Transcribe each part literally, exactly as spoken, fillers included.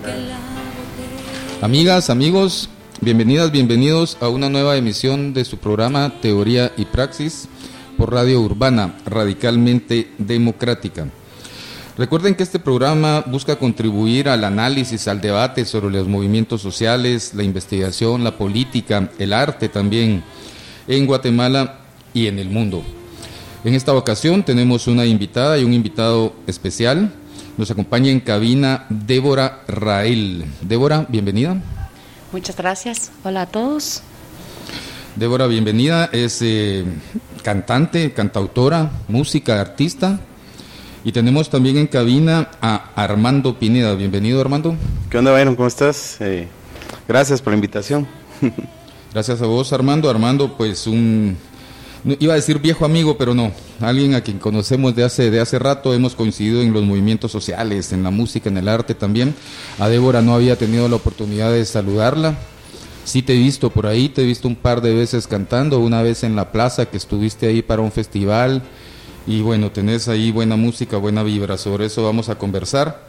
Amigas, amigos, bienvenidas, bienvenidos a una nueva emisión de su programa Teoría y Praxis por Radio Urbana, radicalmente democrática. Recuerden que este programa busca contribuir al análisis, al debate sobre los movimientos sociales, la investigación, la política, el arte también en Guatemala y en el mundo. En esta ocasión tenemos una invitada y un invitado especial. Nos acompaña en cabina Débora Rael. Débora, bienvenida. Muchas gracias. Hola a todos. Débora, bienvenida. Es eh, cantante, cantautora, música, artista. Y tenemos también en cabina a Armando Pineda. Bienvenido, Armando. ¿Qué onda, Byron? ¿Cómo estás? Eh, gracias por la invitación. Gracias a vos, Armando. Armando, pues un... iba a decir viejo amigo, pero no. Alguien a quien conocemos de hace, de hace rato. Hemos coincidido en los movimientos sociales, en la música, en el arte también. A Débora no había tenido la oportunidad de saludarla. Sí te he visto por ahí, te he visto un par de veces cantando. Una vez en la plaza que estuviste ahí para un festival. Y bueno, tenés ahí buena música, buena vibra. Sobre eso vamos a conversar.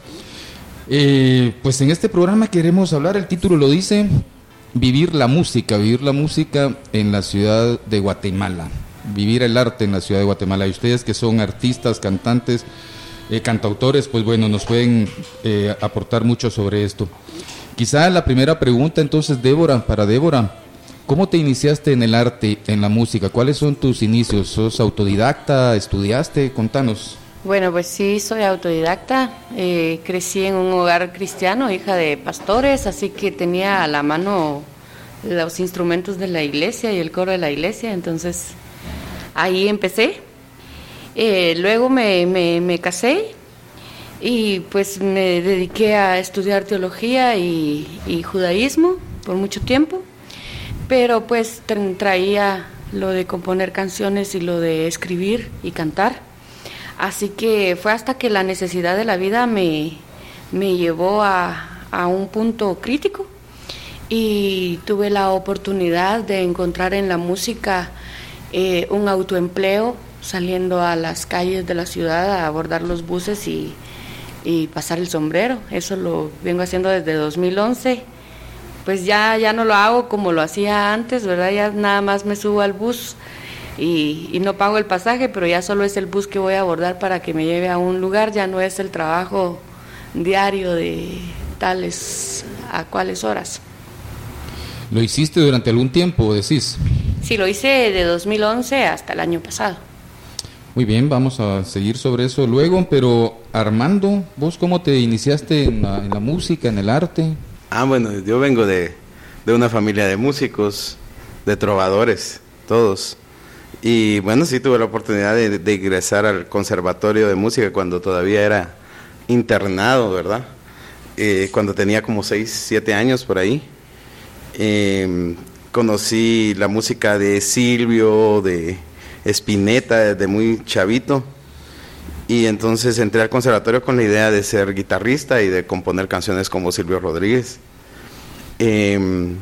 Eh, pues en este programa queremos hablar, el título lo dice, vivir la música, vivir la música en la ciudad de Guatemala, vivir el arte en la ciudad de Guatemala. Y ustedes que son artistas, cantantes, eh, cantautores, pues bueno, nos pueden eh, aportar mucho sobre esto. Quizá la primera pregunta entonces, Débora, para Débora, ¿cómo te iniciaste en el arte, en la música? ¿Cuáles son tus inicios? ¿Sos autodidacta? ¿Estudiaste? Contanos. Bueno, pues sí, soy autodidacta. Eh, crecí en un hogar cristiano, hija de pastores, así que tenía a la mano los instrumentos de la iglesia y el coro de la iglesia, entonces ahí empecé. Eh, luego me, me, me casé y pues me dediqué a estudiar teología y, y judaísmo por mucho tiempo, pero pues traía lo de componer canciones y lo de escribir y cantar. Así que fue hasta que la necesidad de la vida me, me llevó a, a un punto crítico y tuve la oportunidad de encontrar en la música eh, un autoempleo, saliendo a las calles de la ciudad a abordar los buses y, y pasar el sombrero. Eso lo vengo haciendo desde dos mil once. Pues ya, ya no lo hago como lo hacía antes, ¿verdad? Ya nada más me subo al bus y, y no pago el pasaje, pero ya solo es el bus que voy a abordar para que me lleve a un lugar, ya no es el trabajo diario de tales a cuáles horas. ¿Lo hiciste durante algún tiempo, decís? Sí, lo hice de dos mil once hasta el año pasado. Muy bien, vamos a seguir sobre eso luego, pero Armando, ¿vos cómo te iniciaste en la, en la música, en el arte? Ah, bueno, yo vengo de, de una familia de músicos, de trovadores, todos. Y bueno, sí tuve la oportunidad de, de ingresar al conservatorio de música cuando todavía era internado, ¿verdad? Eh, cuando tenía como seis, siete años por ahí. Eh, conocí la música de Silvio, de Spinetta, desde muy chavito. Y entonces entré al conservatorio con la idea de ser guitarrista y de componer canciones como Silvio Rodríguez. Eh,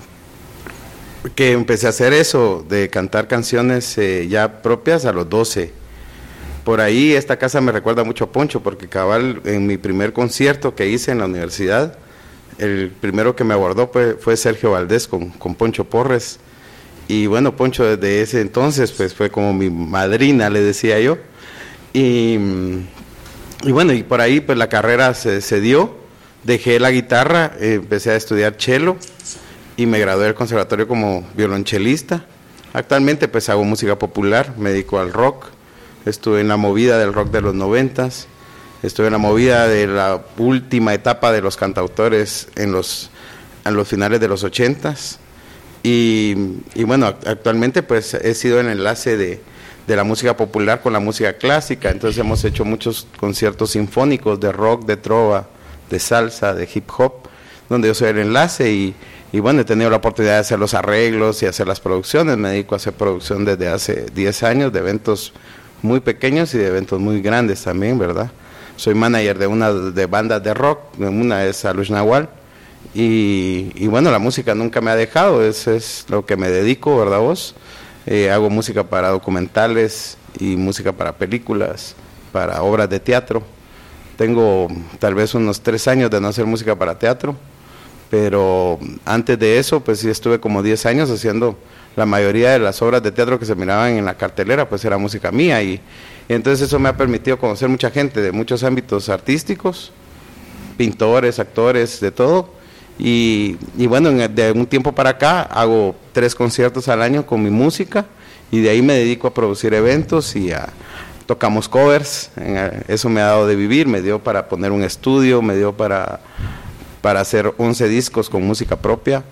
que empecé a hacer eso, de cantar canciones eh, ya propias a los doce. Por ahí esta casa me recuerda mucho a Poncho, porque cabal en mi primer concierto que hice en la universidad, el primero que me abordó fue, fue Sergio Valdés con, con Poncho Porres. Y bueno, Poncho desde ese entonces pues fue como mi madrina, le decía yo. Y, y bueno, y por ahí pues la carrera se, se dio, dejé la guitarra, eh, empecé a estudiar cello y me gradué del conservatorio como violonchelista. Actualmente pues hago música popular, me dedico al rock, estuve en la movida del rock de los noventas, estuve en la movida de la última etapa de los cantautores en los, en los finales de los ochentas y, y bueno, actualmente pues he sido el enlace de de la música popular con la música clásica, entonces hemos hecho muchos conciertos sinfónicos de rock, de trova, de salsa, de hip hop, donde yo soy el enlace y, y bueno, he tenido la oportunidad de hacer los arreglos y hacer las producciones. Me dedico a hacer producción desde hace diez años de eventos muy pequeños y de eventos muy grandes también, ¿verdad? Soy manager de una de bandas de rock, una es Alush Nahual, y, y bueno, la música nunca me ha dejado, eso es lo que me dedico, ¿verdad vos? Eh, hago música para documentales y música para películas, para obras de teatro, tengo tal vez unos tres años de no hacer música para teatro, pero antes de eso, pues sí estuve como diez años haciendo la mayoría de las obras de teatro que se miraban en la cartelera, pues era música mía, y, y entonces eso me ha permitido conocer mucha gente de muchos ámbitos artísticos, pintores, actores, de todo, y, y bueno, en, de un tiempo para acá hago tres conciertos al año con mi música, y de ahí me dedico a producir eventos y a tocamos covers, eso me ha dado de vivir, me dio para poner un estudio, me dio para, para hacer once discos con música propia.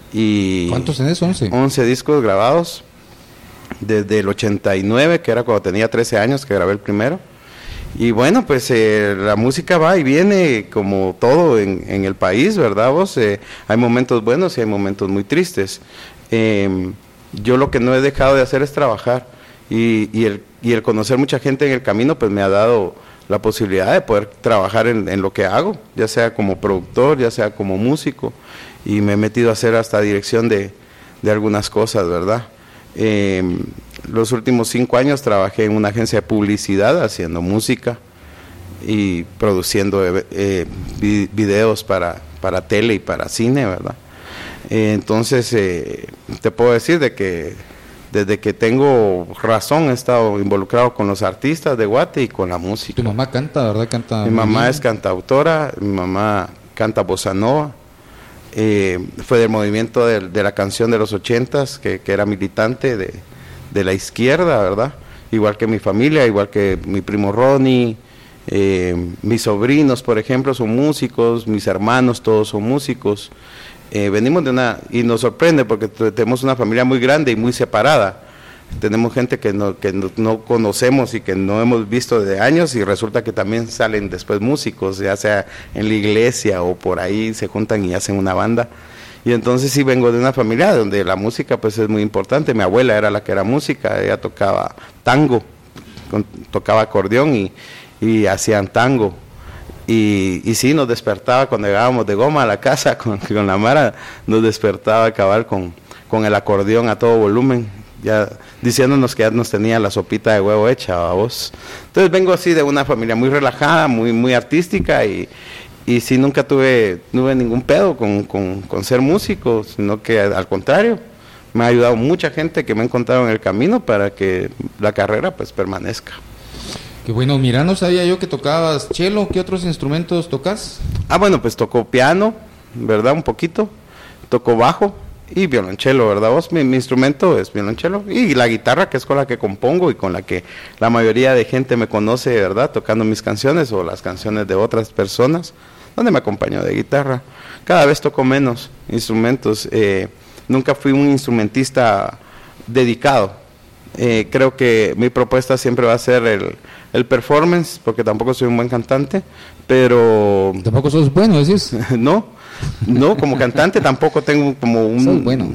Y ¿cuántos tenés? once. once discos grabados, desde el ochenta y nueve, que era cuando tenía trece años que grabé el primero. Y bueno, pues eh, la música va y viene como todo en, en el país, ¿verdad vos? Eh, hay momentos buenos y hay momentos muy tristes. Eh, yo lo que no he dejado de hacer es trabajar, y, y, el, y el conocer mucha gente en el camino pues me ha dado la posibilidad de poder trabajar en, en lo que hago, ya sea como productor, ya sea como músico, y me he metido a hacer hasta dirección de, de algunas cosas, ¿verdad? Eh, los últimos cinco años trabajé en una agencia de publicidad haciendo música y produciendo eh, videos para, para tele y para cine, ¿verdad? Eh, entonces, eh, te puedo decir de que desde que tengo razón he estado involucrado con los artistas de Guate y con la música. Tu mamá canta, ¿verdad? Canta. Mi mamá bien. Es cantautora, mi mamá canta bossa nova, eh, fue del movimiento de, de la canción de los ochentas, que, que era militante de, de la izquierda, ¿verdad? Igual que mi familia, igual que mi primo Ronnie, eh, mis sobrinos, por ejemplo, son músicos, mis hermanos todos son músicos. Eh, venimos de una, y nos sorprende porque tenemos una familia muy grande y muy separada. Tenemos gente que no, que no, no conocemos y que no hemos visto desde años, y resulta que también salen después músicos, ya sea en la iglesia o por ahí se juntan y hacen una banda. Y entonces sí vengo de una familia donde la música pues es muy importante. Mi abuela era la que era música, ella tocaba tango, con, tocaba acordeón y, y hacían tango. Y, y sí, nos despertaba cuando llegábamos de Goma a la casa con, con la Mara, nos despertaba a acabar con, con el acordeón a todo volumen, ya diciéndonos que ya nos tenía la sopita de huevo hecha, ¿a vos? Entonces vengo así de una familia muy relajada, muy muy artística, y, y sí, nunca tuve, tuve ningún pedo con, con, con ser músico, sino que al contrario, me ha ayudado mucha gente que me ha encontrado en el camino para que la carrera pues permanezca. Qué bueno, mira, no sabía yo que tocabas cello. ¿Qué otros instrumentos tocas? Ah, bueno, pues toco piano, ¿verdad? Un poquito. Toco bajo y violonchelo, ¿verdad? Vos, mi, mi instrumento es violonchelo. Y la guitarra, que es con la que compongo y con la que la mayoría de gente me conoce, ¿verdad? Tocando mis canciones o las canciones de otras personas, donde me acompaño de guitarra. Cada vez toco menos instrumentos. Eh, nunca fui un instrumentista dedicado. Eh, creo que mi propuesta siempre va a ser el, el performance, porque tampoco soy un buen cantante, pero... ¿Tampoco sos bueno, decís? no, no, como cantante tampoco tengo como un... Soy bueno.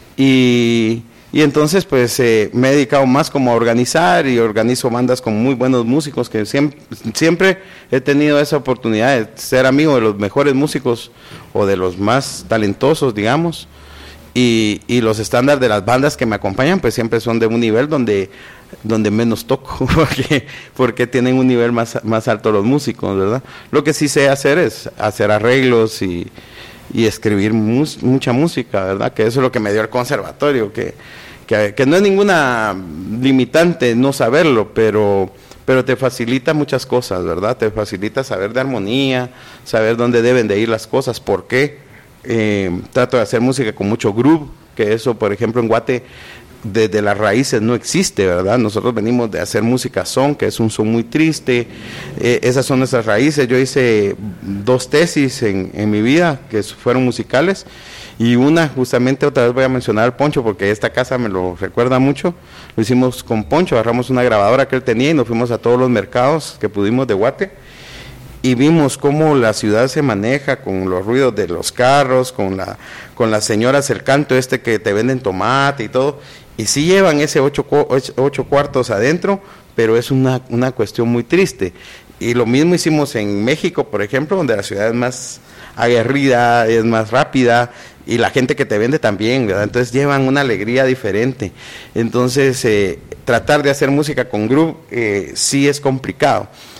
Y, y entonces pues eh, me he dedicado más como a organizar, y organizo bandas con muy buenos músicos, que siempre, siempre he tenido esa oportunidad de ser amigo de los mejores músicos o de los más talentosos, digamos. Y, y los estándares de las bandas que me acompañan pues siempre son de un nivel donde, donde menos toco, porque, porque tienen un nivel más, más alto los músicos, ¿verdad? Lo que sí sé hacer es hacer arreglos y, y escribir mus, mucha música, ¿verdad? Que eso es lo que me dio el conservatorio, que, que, que no es ninguna limitante no saberlo, pero... pero te facilita muchas cosas, ¿verdad? Te facilita saber de armonía, saber dónde deben de ir las cosas, por qué. Eh, trato de hacer música con mucho groove, que eso, por ejemplo, en Guate, desde las raíces no existe, ¿verdad? Nosotros venimos de hacer música son, que es un son muy triste, eh, esas son nuestras raíces. Yo hice dos tesis en, en mi vida, que fueron musicales, y una, justamente, otra vez voy a mencionar al Poncho, porque esta casa me lo recuerda mucho. Lo hicimos con Poncho, agarramos una grabadora que él tenía y nos fuimos a todos los mercados que pudimos de Guate, y vimos cómo la ciudad se maneja con los ruidos de los carros, con la con las señoras, el canto este que te venden tomate y todo, y sí llevan ese ocho, ocho cuartos adentro, pero es una, una cuestión muy triste. Y lo mismo hicimos en México, por ejemplo, donde la ciudad es más aguerrida, es más rápida, y la gente que te vende también, ¿verdad? Entonces llevan una alegría diferente. Entonces, eh, tratar de hacer música con groove eh, sí es complicado.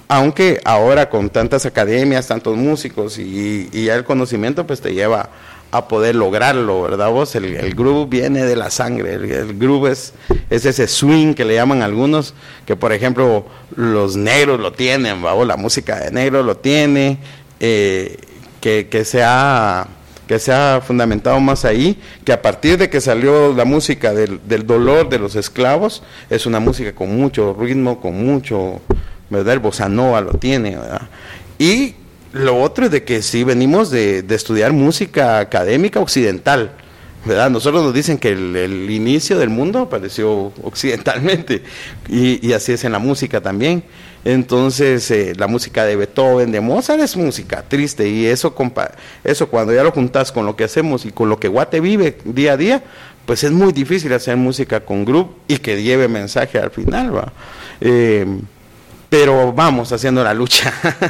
aunque ahora con tantas academias, tantos músicos y, y ya el conocimiento pues te lleva a poder lograrlo, ¿verdad vos? El, el groove viene de la sangre, el, el groove es, es ese swing que le llaman algunos, que por ejemplo los negros lo tienen, ¿va? La música de negro lo tiene, eh, que, que, se ha, que se ha fundamentado más ahí, que a partir de que salió la música del, del dolor de los esclavos, es una música con mucho ritmo, con mucho, ¿verdad? El bossa nova lo tiene, ¿verdad? Y lo otro es de que sí venimos de, de estudiar música académica occidental, ¿verdad? Nosotros nos dicen que el, el inicio del mundo apareció occidentalmente, y, y así es en la música también. Entonces, eh, la música de Beethoven, de Mozart, es música triste, y eso, compa eso cuando ya lo juntas con lo que hacemos y con lo que Guate vive día a día, pues es muy difícil hacer música con groove y que lleve mensaje al final, ¿va? Eh, pero vamos haciendo la lucha.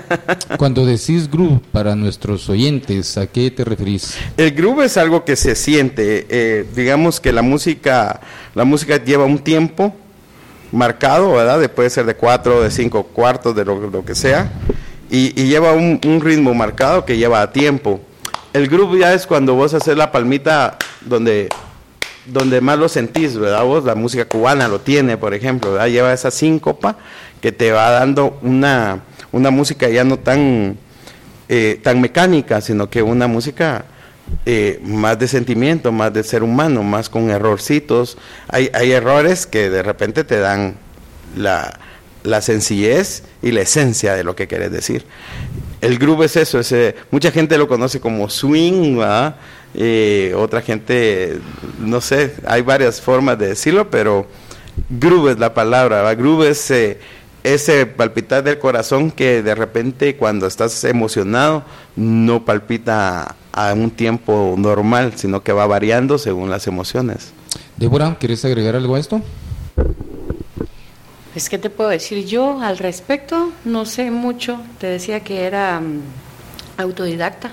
Cuando decís groove, para nuestros oyentes, ¿a qué te referís? El groove es algo que se siente, eh, digamos que la música, la música lleva un tiempo marcado, ¿verdad? Puede ser de cuatro, de cinco cuartos, de lo, lo que sea, y, y lleva un, un ritmo marcado que lleva a tiempo. El groove ya es cuando vos haces la palmita donde... donde más lo sentís, ¿verdad? Vos, la música cubana lo tiene, por ejemplo, ¿verdad? Lleva esa síncopa que te va dando una, una música ya no tan, eh, tan mecánica, sino que una música eh, más de sentimiento, más de ser humano, más con errorcitos. Hay, hay errores que de repente te dan la, la sencillez y la esencia de lo que quieres decir. El groove es eso, es, eh, mucha gente lo conoce como swing, ¿verdad? Eh, otra gente, no sé, hay varias formas de decirlo, pero groove es la palabra, ¿verdad? Groove es eh, ese palpitar del corazón que de repente cuando estás emocionado no palpita a un tiempo normal, sino que va variando según las emociones. Débora, ¿quieres agregar algo a esto? Pues, ¿qué te puedo decir yo al respecto? No sé mucho. Te decía que era um, autodidacta,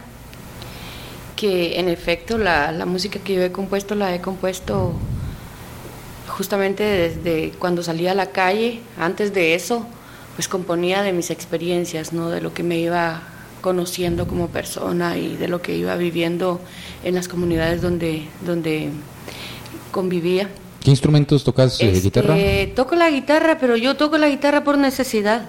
que en efecto la, la música que yo he compuesto la he compuesto justamente desde cuando salía a la calle. Antes de eso, pues componía de mis experiencias, ¿no? De lo que me iba conociendo como persona y de lo que iba viviendo en las comunidades donde, donde convivía. ¿Qué instrumentos tocas? Eh, este, ¿Guitarra? Toco la guitarra, pero yo toco la guitarra por necesidad,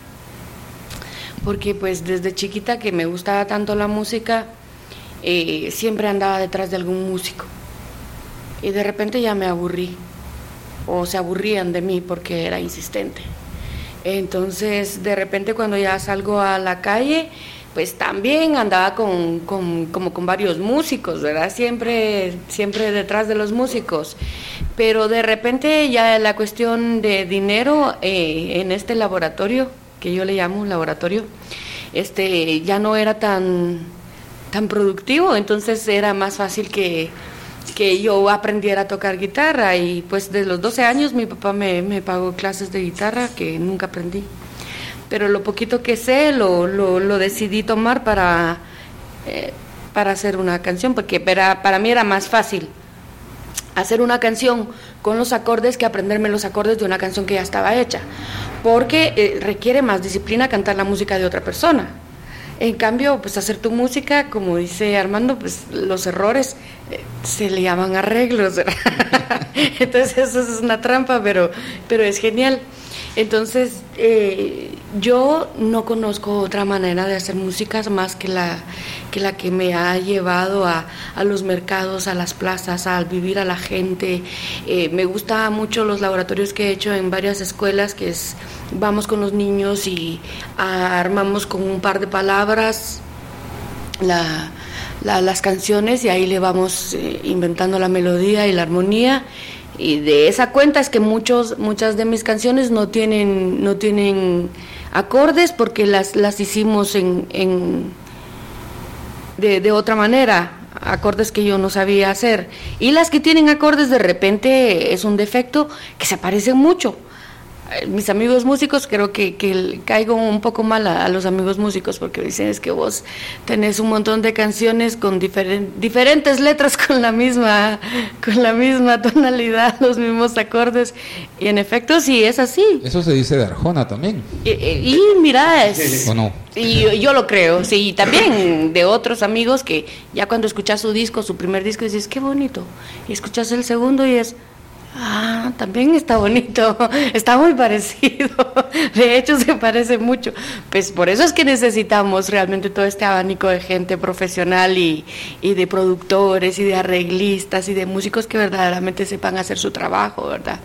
porque pues desde chiquita que me gustaba tanto la música, eh, siempre andaba detrás de algún músico, y de repente ya me aburrí, o se aburrían de mí porque era insistente. Entonces de repente cuando ya salgo a la calle, pues también andaba con, con, como con varios músicos, ¿verdad? Siempre, siempre detrás de los músicos. Pero de repente ya la cuestión de dinero eh, en este laboratorio, que yo le llamo un laboratorio, este, ya no era tan, tan productivo, entonces era más fácil que, que yo aprendiera a tocar guitarra. Y pues desde los doce años mi papá me, me pagó clases de guitarra que nunca aprendí. Pero lo poquito que sé lo, lo, lo decidí tomar para, eh, para hacer una canción, porque para, para mí era más fácil hacer una canción con los acordes que aprenderme los acordes de una canción que ya estaba hecha, porque eh, requiere más disciplina cantar la música de otra persona. En cambio, pues hacer tu música, como dice Armando, pues los errores eh, se le llaman arreglos, ¿verdad? Entonces eso es una trampa, pero, pero es genial. Entonces, eh, yo no conozco otra manera de hacer música más que la que, la que me ha llevado a, a los mercados, a las plazas, a vivir a la gente. Eh, me gustan mucho los laboratorios que he hecho en varias escuelas, que es, vamos con los niños y a, armamos con un par de palabras la, la, las canciones, y ahí le vamos eh, inventando la melodía y la armonía. Y de esa cuenta es que muchos muchas de mis canciones no tienen no tienen acordes, porque las las hicimos en, en de, de otra manera, acordes que yo no sabía hacer, y las que tienen acordes de repente es un defecto que se parecen mucho mis amigos músicos, creo que, que caigo un poco mal a, a los amigos músicos porque dicen es que vos tenés un montón de canciones con diferen, diferentes letras con la misma con la misma tonalidad, los mismos acordes, y en efecto sí es así. Eso se dice de Arjona también. Y, y, y mira, es, ¿o no? Y yo, yo lo creo, sí, y también de otros amigos que ya cuando escuchas su disco, su primer disco, dices qué bonito, y escuchas el segundo y es ah, también está bonito, está muy parecido, de hecho se parece mucho. Pues por eso es que necesitamos realmente todo este abanico de gente profesional y, y de productores y de arreglistas y de músicos que verdaderamente sepan hacer su trabajo, ¿verdad?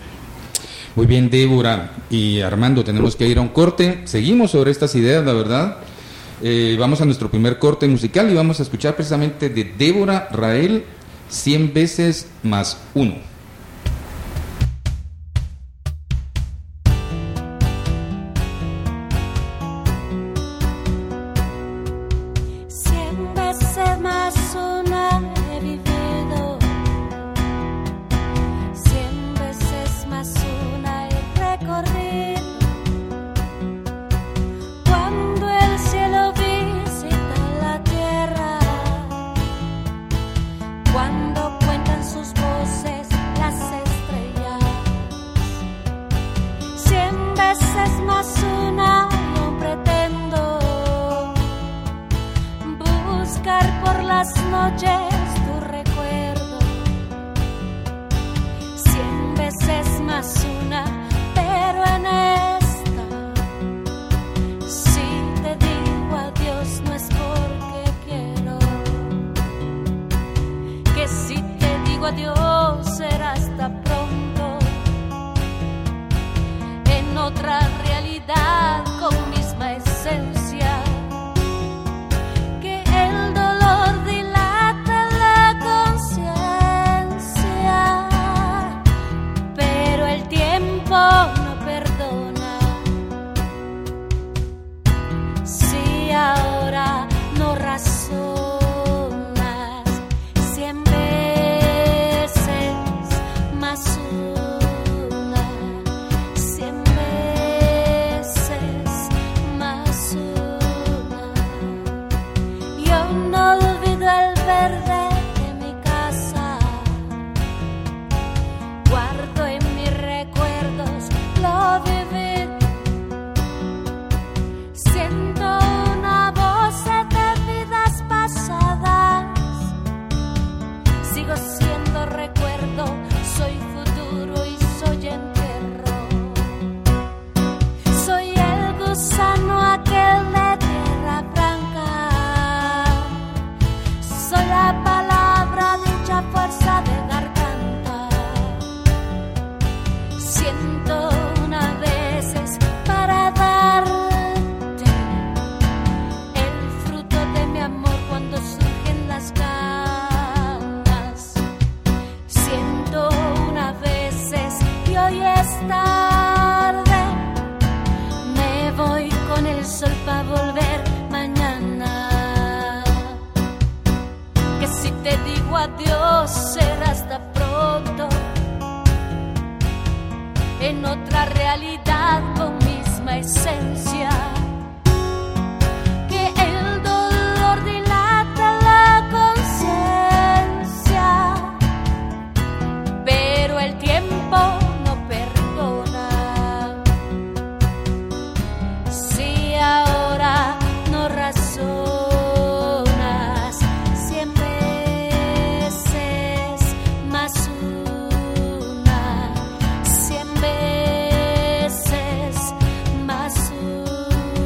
Muy bien, Débora y Armando, tenemos que ir a un corte. Seguimos sobre estas ideas, la verdad. Eh, vamos a nuestro primer corte musical y vamos a escuchar precisamente de Débora Rael, cien veces más uno. Cien veces más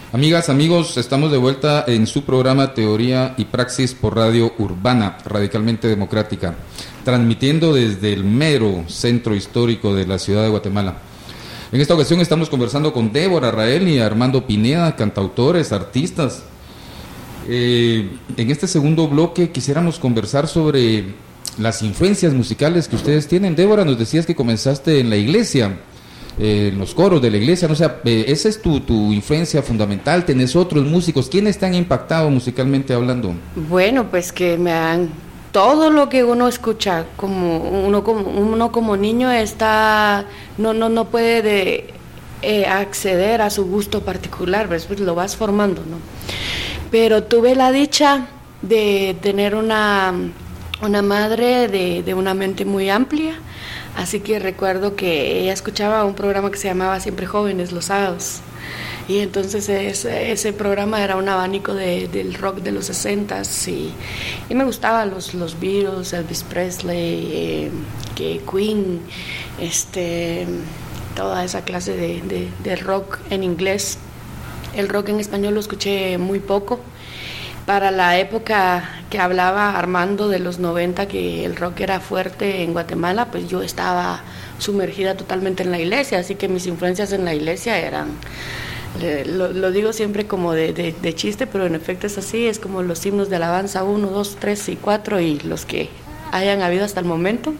Amigas, amigos, estamos de vuelta en su programa Teoría y Praxis por Radio Urbana, radicalmente democrática, transmitiendo desde el mero centro histórico de la ciudad de Guatemala. En esta ocasión estamos conversando con Débora Rael y Armando Pineda, cantautores, artistas. Eh, en este segundo bloque quisiéramos conversar sobre las influencias musicales que ustedes tienen. Débora, nos decías que comenzaste en la iglesia, eh, en los coros de la iglesia, ¿no? O sea, eh, esa es tu, tu influencia fundamental. ¿Tenés otros músicos? ¿Quiénes te han impactado musicalmente hablando? Bueno, pues que me han... Todo lo que uno escucha, como uno como, uno como niño está no no no puede de, eh, acceder a su gusto particular, después lo vas formando, ¿no? Pero tuve la dicha de tener una, una madre de, de una mente muy amplia, así que recuerdo que ella escuchaba un programa que se llamaba Siempre Jóvenes los sábados. Y entonces ese, ese programa era un abanico de, del rock de los sesentas y, y me gustaban los, los Beatles, Elvis Presley, eh, que Queen, este, toda esa clase de, de, de rock en inglés. El rock en español lo escuché muy poco. Para la época que hablaba Armando de los noventa, que el rock era fuerte en Guatemala, pues yo estaba sumergida totalmente en la iglesia, así que mis influencias en la iglesia eran... Lo, lo digo siempre como de, de, de chiste, pero en efecto es así, es como los himnos de alabanza uno, dos, tres y cuatro y los que hayan habido hasta el momento.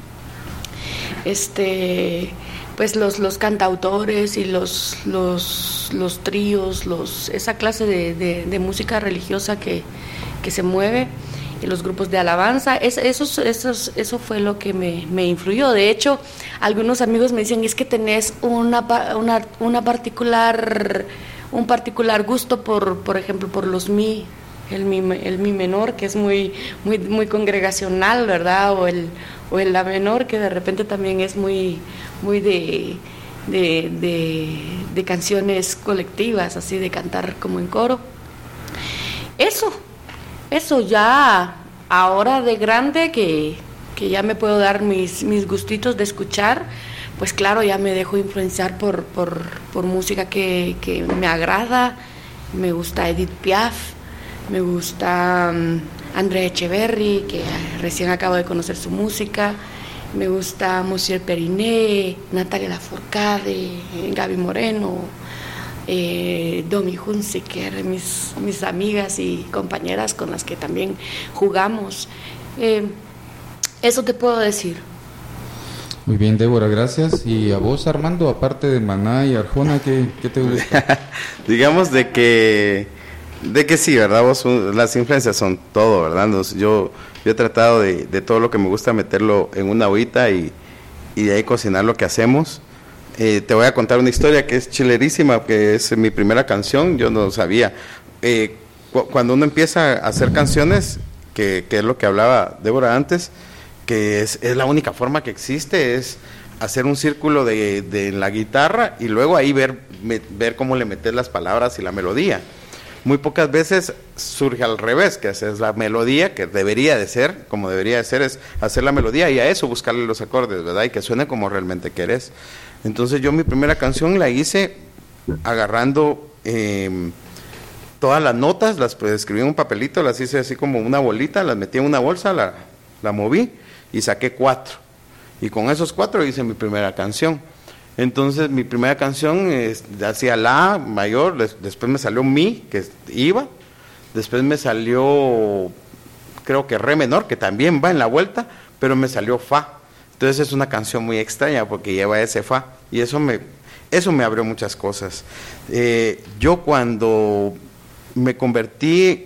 Este, pues los, los cantautores y los, los, los tríos, los, esa clase de, de, de música religiosa que, que se mueve, y los grupos de alabanza, es, esos, esos, eso fue lo que me, me influyó. De hecho, algunos amigos me dicen, es que tenés una, una, una particular, un particular gusto por, por ejemplo, por los mi, el mi, el mi menor, que es muy, muy, muy congregacional, ¿verdad? O el, o el la menor, que de repente también es muy, muy de, de, de, de canciones colectivas, así de cantar como en coro. Eso. Eso ya, ahora de grande, que, que ya me puedo dar mis, mis gustitos de escuchar, pues claro, ya me dejo influenciar por, por, por música que, que me agrada. Me gusta Edith Piaf, me gusta um, André Echeverry, que recién acabo de conocer su música, me gusta Monsieur Periné, Natalia Lafourcade, Gaby Moreno, Eh, Domi Hunziker, mis, mis amigas y compañeras con las que también jugamos. Eh, eso te puedo decir. Muy bien, Débora, gracias. Y a vos, Armando, aparte de Maná y Arjona, ¿qué, qué te gusta? Digamos de que de que sí, ¿verdad? Vos, las influencias son todo, ¿verdad? Nos, yo, yo he tratado de, de todo lo que me gusta meterlo en una ollita y, y de ahí cocinar lo que hacemos. Eh, te voy a contar una historia que es chilerísima, que es mi primera canción, yo no sabía. Eh, cu- cuando uno empieza a hacer canciones, que, que es lo que hablaba Débora antes, que es, es la única forma que existe, es hacer un círculo de, de la guitarra y luego ahí ver, me, ver cómo le metes las palabras y la melodía. Muy pocas veces surge al revés, que es la melodía, que debería de ser, como debería de ser, es hacer la melodía y a eso buscarle los acordes, ¿verdad? Y que suene como realmente querés. Entonces yo mi primera canción la hice agarrando eh, todas las notas, las pues, escribí en un papelito, las hice así como una bolita, las metí en una bolsa, la, la moví y saqué cuatro. Y con esos cuatro hice mi primera canción. Entonces mi primera canción es, hacía la mayor, des, después me salió mi, que iba, después me salió creo que re menor, que también va en la vuelta, pero me salió fa. Entonces es una canción muy extraña porque lleva ese fa y eso me, eso me abrió muchas cosas. Eh, yo cuando me convertí,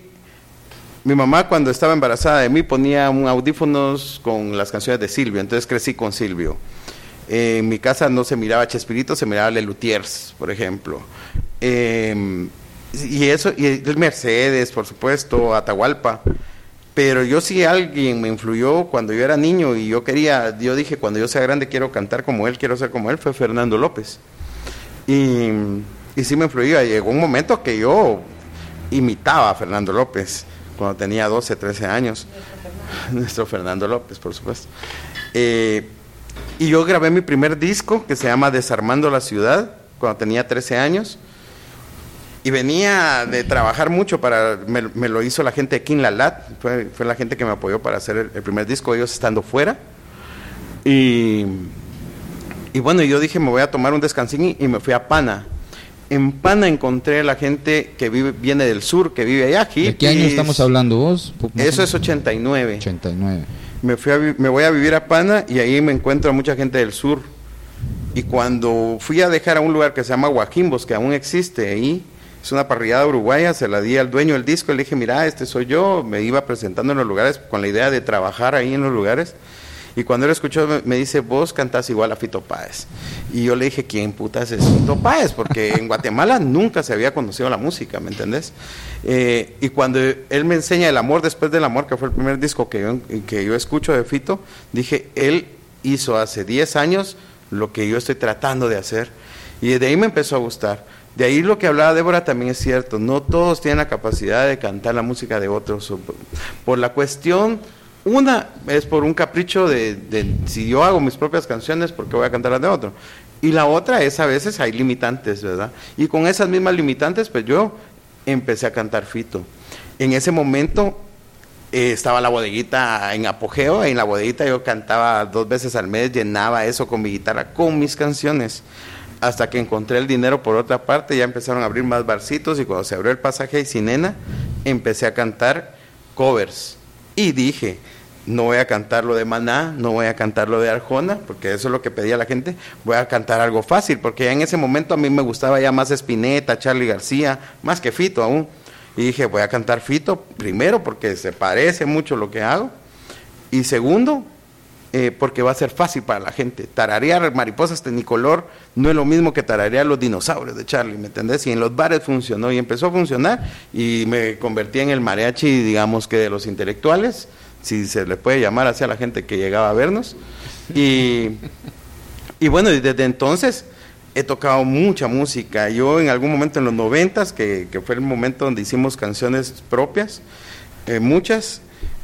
mi mamá cuando estaba embarazada de mí ponía un audífonos con las canciones de Silvio, entonces crecí con Silvio. Eh, en mi casa no se miraba Chespirito, se miraba Lelutiers, por ejemplo. Eh, y eso, y el Mercedes, por supuesto, Atahualpa. Pero yo sí, alguien me influyó cuando yo era niño y yo quería, yo dije, cuando yo sea grande quiero cantar como él, quiero ser como él, fue Fernando López. Y, y sí me influyó, llegó un momento que yo imitaba a Fernando López, cuando tenía doce, trece años. Nuestro Fernando López, por supuesto. Eh, y yo grabé mi primer disco, que se llama Desarmando la Ciudad, cuando tenía trece años. y venía de trabajar mucho para, me, me lo hizo la gente de King Lalat, fue, fue la gente que me apoyó para hacer el, el primer disco, ellos estando fuera, y, y bueno, yo dije me voy a tomar un descansín y me fui a Pana. En Pana encontré a la gente que vive, viene del sur, que vive allá. ¿De qué año estamos hablando vos? Eso es ochenta y nueve. ochenta y nueve. Me, fui a, me voy a vivir a Pana y ahí me encuentro a mucha gente del sur. Y cuando fui a dejar a un lugar que se llama Guajimbos, que aún existe ahí, es una parrillada uruguaya, se la di al dueño del disco, le dije, mira, este soy yo, me iba presentando en los lugares con la idea de trabajar ahí en los lugares. Y cuando él escuchó, me, me dice, vos cantás igual a Fito Páez. Y yo le dije, ¿quién putas es Fito Páez? Porque en Guatemala nunca se había conocido la música, ¿me entendés? Eh, y cuando él me enseña El Amor Después del Amor, que fue el primer disco que yo, que yo escucho de Fito, dije, él hizo hace diez años lo que yo estoy tratando de hacer. Y de ahí me empezó a gustar. De ahí lo que hablaba Débora también es cierto, no todos tienen la capacidad de cantar la música de otros. Por la cuestión, una es por un capricho de, de si yo hago mis propias canciones, ¿por qué voy a cantar las de otro? Y la otra es a veces hay limitantes, ¿verdad? Y con esas mismas limitantes, pues yo empecé a cantar Fito. En ese momento eh, estaba la bodeguita en apogeo, en la bodeguita yo cantaba dos veces al mes, llenaba eso con mi guitarra, con mis canciones. Hasta que encontré el dinero por otra parte, ya empezaron a abrir más barcitos y cuando se abrió el pasaje y Sinena, empecé a cantar covers. Y dije, no voy a cantar lo de Maná, no voy a cantar lo de Arjona, porque eso es lo que pedía la gente, voy a cantar algo fácil, porque ya en ese momento a mí me gustaba ya más Spinetta, Charly García, más que Fito aún. Y dije, voy a cantar Fito, primero porque se parece mucho lo que hago, y segundo, Eh, porque va a ser fácil para la gente. Tararear Mariposas Tecnicolor no es lo mismo que tararear Los Dinosaurios de Charly, ¿me entendés? Y en los bares funcionó y empezó a funcionar y me convertí en el mariachi, digamos que de los intelectuales, si se le puede llamar así a la gente que llegaba a vernos. Y, y bueno, y desde entonces he tocado mucha música. Yo en algún momento en los noventas, que, que fue el momento donde hicimos canciones propias, eh, muchas,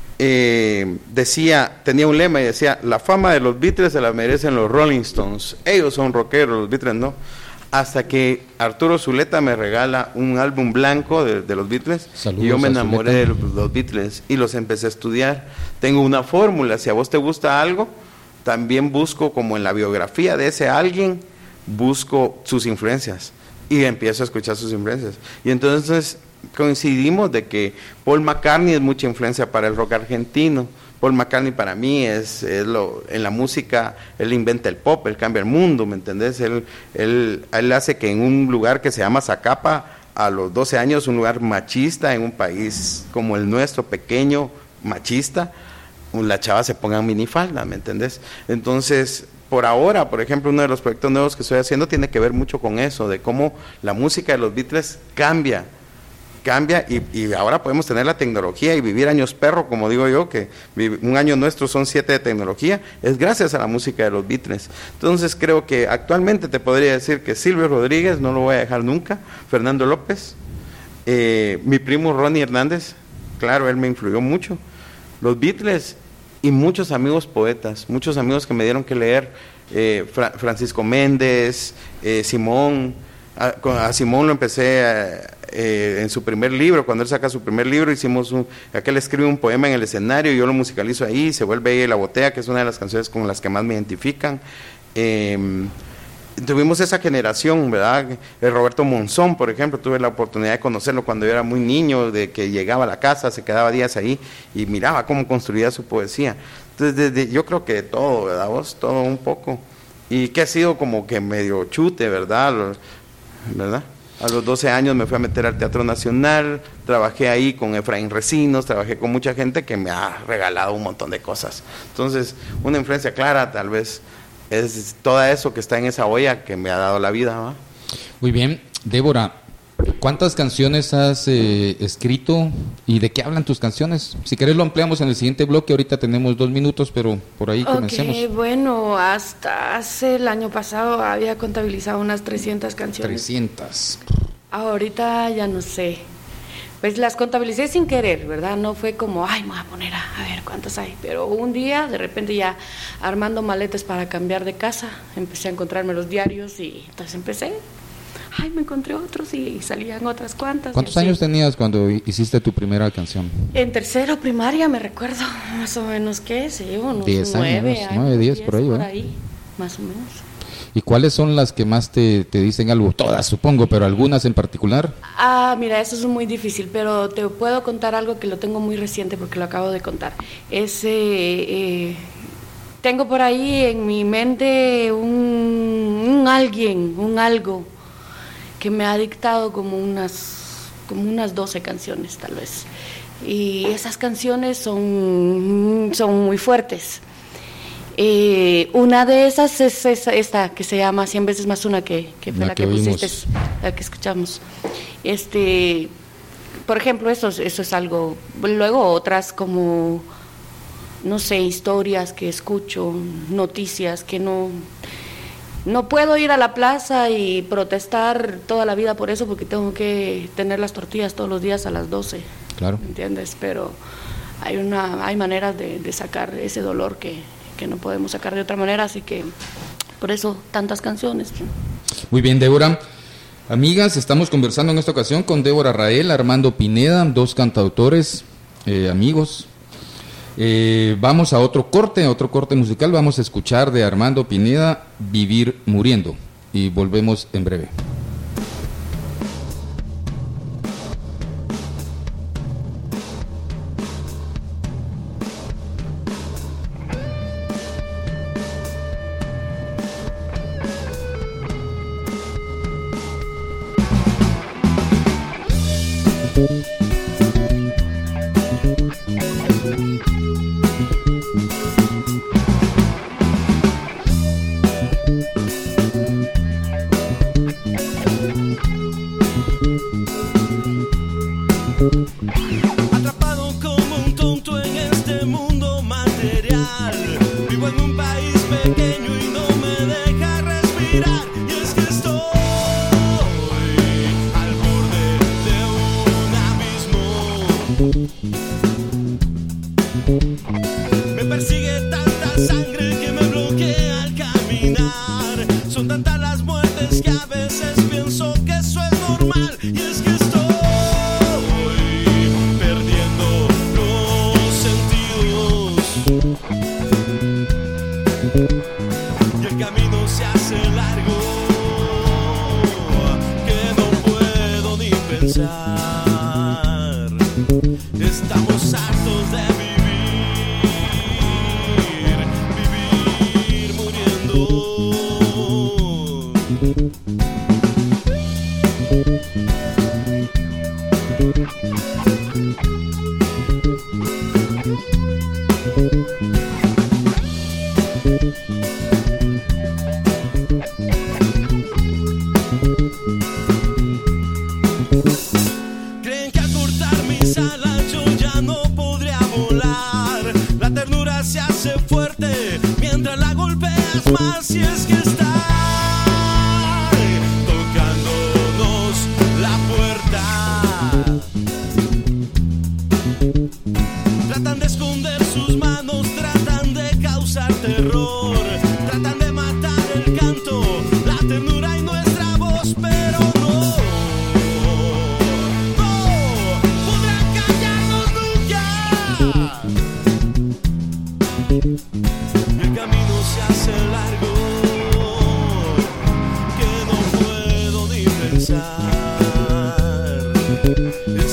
Eh, decía, tenía un lema y decía, la fama de los Beatles se la merecen los Rolling Stones, ellos son rockeros, los Beatles no, hasta que Arturo Zuleta me regala un álbum blanco de, de los Beatles. Saludos, y yo me enamoré de los, los Beatles y los empecé a estudiar. Tengo una fórmula, si a vos te gusta algo, también busco como en la biografía de ese alguien, busco sus influencias y empiezo a escuchar sus influencias. Y entonces coincidimos de que Paul McCartney es mucha influencia para el rock argentino. Paul McCartney para mí es, es lo, en la música, él inventa el pop, él cambia el mundo, ¿me entendés? Él, él, él hace que en un lugar que se llama Zacapa, a los doce años, un lugar machista, en un país como el nuestro, pequeño, machista, la chava se ponga en minifalda, ¿me entendés? Entonces, por ahora, por ejemplo, uno de los proyectos nuevos que estoy haciendo tiene que ver mucho con eso, de cómo la música de los Beatles cambia, cambia y, y ahora podemos tener la tecnología y vivir años perro, como digo yo, que un año nuestro son siete de tecnología, es gracias a la música de los Beatles. Entonces creo que actualmente te podría decir que Silvio Rodríguez, no lo voy a dejar nunca, Fernando López, eh, mi primo Ronnie Hernández, claro, él me influyó mucho, los Beatles y muchos amigos poetas, muchos amigos que me dieron que leer, eh, Fra Francisco Méndez, eh, Simón, a, a Simón lo empecé a, Eh, en su primer libro, cuando él saca su primer libro, hicimos un, aquel escribe un poema en el escenario, yo lo musicalizo ahí, Se vuelve ella y la botea, que es una de las canciones con las que más me identifican. Eh, tuvimos esa generación, ¿verdad? Eh, Roberto Monzón, por ejemplo, tuve la oportunidad de conocerlo cuando yo era muy niño, de que llegaba a la casa, se quedaba días ahí y miraba cómo construía su poesía. Entonces, desde, yo creo que de todo, ¿verdad? Vos, todo un poco. Y que ha sido como que medio chute, ¿verdad? ¿Verdad? A los doce años me fui a meter al Teatro Nacional, trabajé ahí con Efraín Recinos, trabajé con mucha gente que me ha regalado un montón de cosas. Entonces, una influencia clara tal vez es todo eso que está en esa olla que me ha dado la vida, ¿no? Muy bien, Débora, ¿cuántas canciones has eh, escrito y de qué hablan tus canciones? Si querés lo ampliamos en el siguiente bloque, ahorita tenemos dos minutos, pero por ahí okay, comencemos. Bueno, hasta hace el año pasado había contabilizado unas trescientas canciones. trescientas. Ahorita ya no sé. Pues las contabilicé sin querer, ¿verdad? No fue como, ay, me voy a poner a, a ver cuántas hay. Pero un día, de repente ya armando maletas para cambiar de casa, empecé a encontrarme los diarios y entonces empecé. ay, me encontré otros y salían otras cuantas. ¿Cuántos años tenías cuando hiciste tu primera canción? En tercero primaria, me recuerdo, más o menos, ¿qué? Sí, unos diez nueve años, nueve, diez, por ahí, por ¿eh? ahí, más o menos. ¿Y cuáles son las que más te, te dicen algo? Todas, supongo, pero algunas en particular. Ah, mira, eso es muy difícil, pero te puedo contar algo que lo tengo muy reciente porque lo acabo de contar. Es, eh, eh, tengo por ahí en mi mente un, un alguien, un algo que me ha dictado como unas, como unas doce canciones tal vez. Y esas canciones son, son muy fuertes. Eh, una de esas es esa, esta que se llama Cien veces más una, que, que fue la, la que, que pusiste, la que escuchamos. Este, por ejemplo, eso, eso es algo. Luego otras como, no sé, historias que escucho, noticias que no, no puedo ir a la plaza y protestar toda la vida por eso porque tengo que tener las tortillas todos los días a las doce. Claro. ¿Entiendes? Pero hay una, hay maneras de, de sacar ese dolor que que no podemos sacar de otra manera, así que por eso tantas canciones. Muy bien, Débora. Amigas, estamos conversando en esta ocasión con Débora Rael, Armando Pineda, dos cantautores, eh, amigos. Eh, vamos a otro corte, a otro corte musical. Vamos a escuchar de Armando Pineda, Vivir Muriendo, y volvemos en breve. Atrapado como un tonto en este mundo material, vivo en un país pequeño y no me deja respirar. Y es que estoy al borde de un abismo. Me persigue tanta sangre que me bloquea al caminar. Son tantas las muertes que a veces pienso que eso es normal. Y es que estoy y el camino se hace largo, que no puedo ni pensar. Estamos hartos de vivir, vivir muriendo. Creen que al cortar mis alas yo ya no podría volar. La ternura se hace fuerte mientras la golpeas más. Y es que está tocándonos la puerta. Tratan de esconder sus manos, tratan de causar terror, tratan de matar el canto, la ternura y nuestra voz, pero no, no podrán callarnos nunca. El camino se hace largo, que no puedo ni pensar.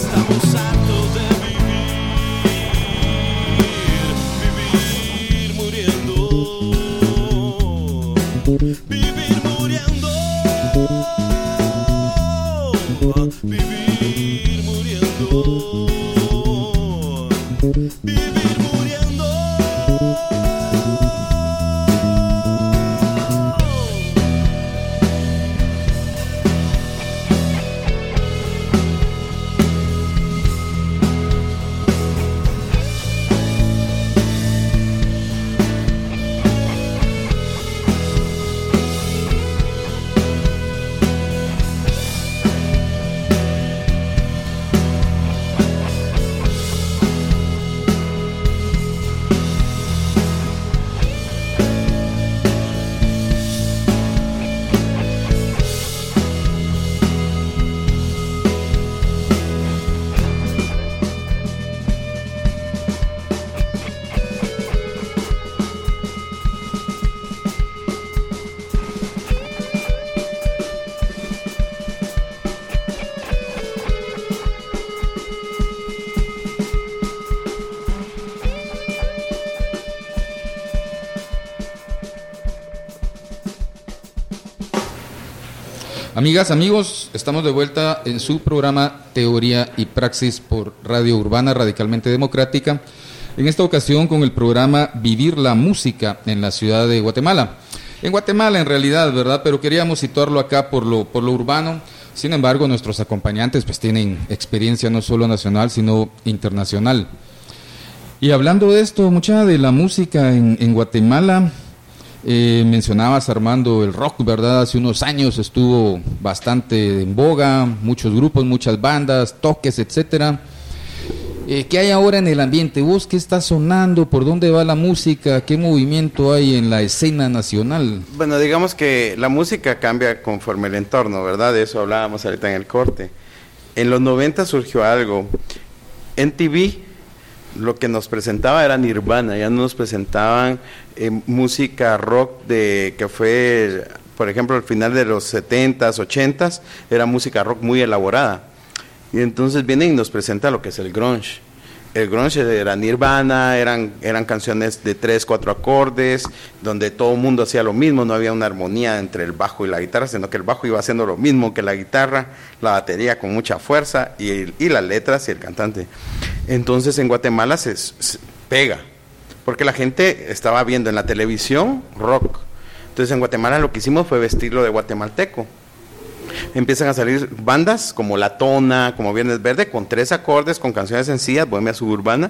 Amigas, amigos, estamos de vuelta en su programa Teoría y Praxis por Radio Urbana Radicalmente Democrática. En esta ocasión con el programa Vivir la Música en la ciudad de Guatemala. En Guatemala en realidad, ¿verdad? Pero queríamos situarlo acá por lo, por lo urbano. Sin embargo, nuestros acompañantes pues tienen experiencia no solo nacional, sino internacional. Y hablando de esto, mucha de la música en, en Guatemala... Eh, mencionabas, Armando, el rock, ¿verdad? Hace unos años estuvo bastante en boga, muchos grupos, muchas bandas, toques, etcétera. Eh, ¿Qué hay ahora en el ambiente? ¿Vos qué está sonando? ¿Por dónde va la música? ¿Qué movimiento hay en la escena nacional? Bueno, digamos que la música cambia conforme el entorno, ¿verdad? De eso hablábamos ahorita en el corte. En los noventa surgió algo. En T V lo que nos presentaba era Nirvana, ya nos presentaban eh, música rock de que fue, por ejemplo, al final de los setentas, ochentas, era música rock muy elaborada. Y entonces vienen y nos presenta lo que es el grunge. El grunge era Nirvana, eran, eran canciones de tres, cuatro acordes, donde todo el mundo hacía lo mismo, no había una armonía entre el bajo y la guitarra, sino que el bajo iba haciendo lo mismo que la guitarra, la batería con mucha fuerza y, y las letras y el cantante. Entonces en Guatemala se, se pega, porque la gente estaba viendo en la televisión rock. Entonces en Guatemala lo que hicimos fue vestirlo de guatemalteco. Empiezan a salir bandas como La Tona, como Viernes Verde, con tres acordes, con canciones sencillas, bohemia suburbana,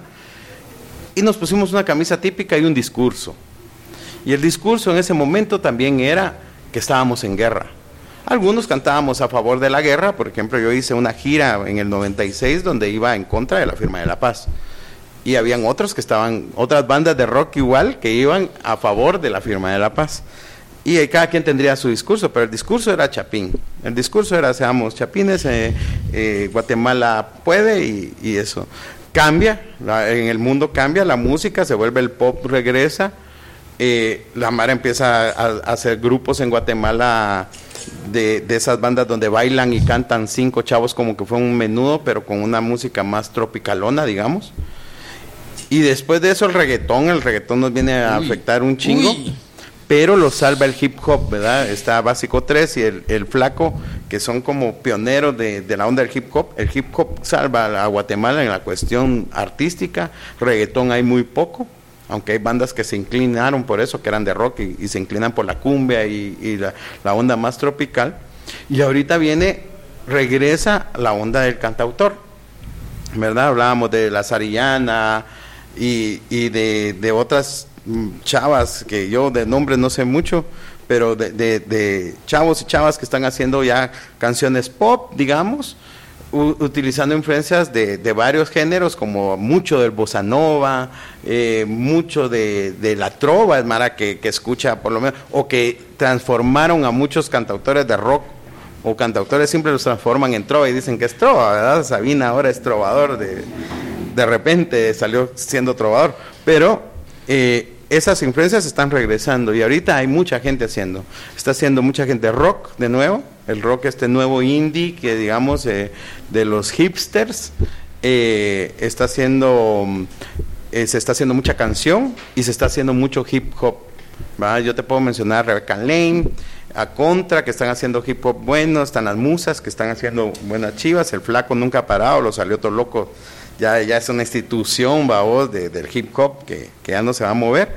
y nos pusimos una camisa típica y un discurso. Y el discurso en ese momento también era que estábamos en guerra. Algunos cantábamos a favor de la guerra, por ejemplo, yo hice una gira en el noventa y seis donde iba en contra de la firma de la paz. Y habían otros que estaban, otras bandas de rock igual, que iban a favor de la firma de la paz. Y cada quien tendría su discurso, pero el discurso era chapín. El discurso era, seamos chapines, eh, eh, Guatemala puede y, y eso. Cambia, la, en el mundo cambia, la música, se vuelve el pop, regresa. Eh, la Mara empieza a, a hacer grupos en Guatemala de, de esas bandas donde bailan y cantan cinco chavos como que fue un menudo, pero con una música más tropicalona, digamos. Y después de eso el reggaetón, el reggaetón nos viene a uy, afectar un chingo. Uy. Pero lo salva el hip hop, ¿verdad? Está Básico tres y el, el Flaco, que son como pioneros de, de la onda del hip hop. El hip hop salva a Guatemala en la cuestión artística. Reggaetón hay muy poco, aunque hay bandas que se inclinaron por eso, que eran de rock y, y se inclinan por la cumbia y, y la, la onda más tropical. Y ahorita viene, regresa la onda del cantautor, ¿verdad? Hablábamos de La Sarillana y, y de, de otras chavas que yo de nombre no sé mucho, pero de, de, de chavos y chavas que están haciendo ya canciones pop, digamos, u, utilizando influencias de, de varios géneros, como mucho del bossa nova, eh, mucho de, de la trova, es Mara que, que escucha por lo menos, o que transformaron a muchos cantautores de rock, o cantautores siempre los transforman en trova y dicen que es trova, ¿verdad? Sabina ahora es trovador, de, de repente salió siendo trovador, pero eh, esas influencias están regresando y ahorita hay mucha gente haciendo, está haciendo mucha gente rock de nuevo, el rock este nuevo indie que digamos eh, de los hipsters, eh, está haciendo, eh, se está haciendo mucha canción y se está haciendo mucho hip hop, ¿verdad? Yo te puedo mencionar a Rebecca Lane, a Contra, que están haciendo hip hop bueno, están las Musas, que están haciendo buenas chivas, el Flaco nunca ha parado, lo salió todo loco. Ya, ya es una institución, babos, de, del hip hop que, que ya no se va a mover.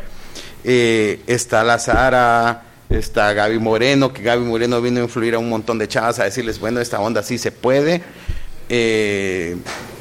Eh, está la Sara, está Gaby Moreno, que Gaby Moreno vino a influir a un montón de chavas a decirles, bueno, esta onda sí se puede. Eh,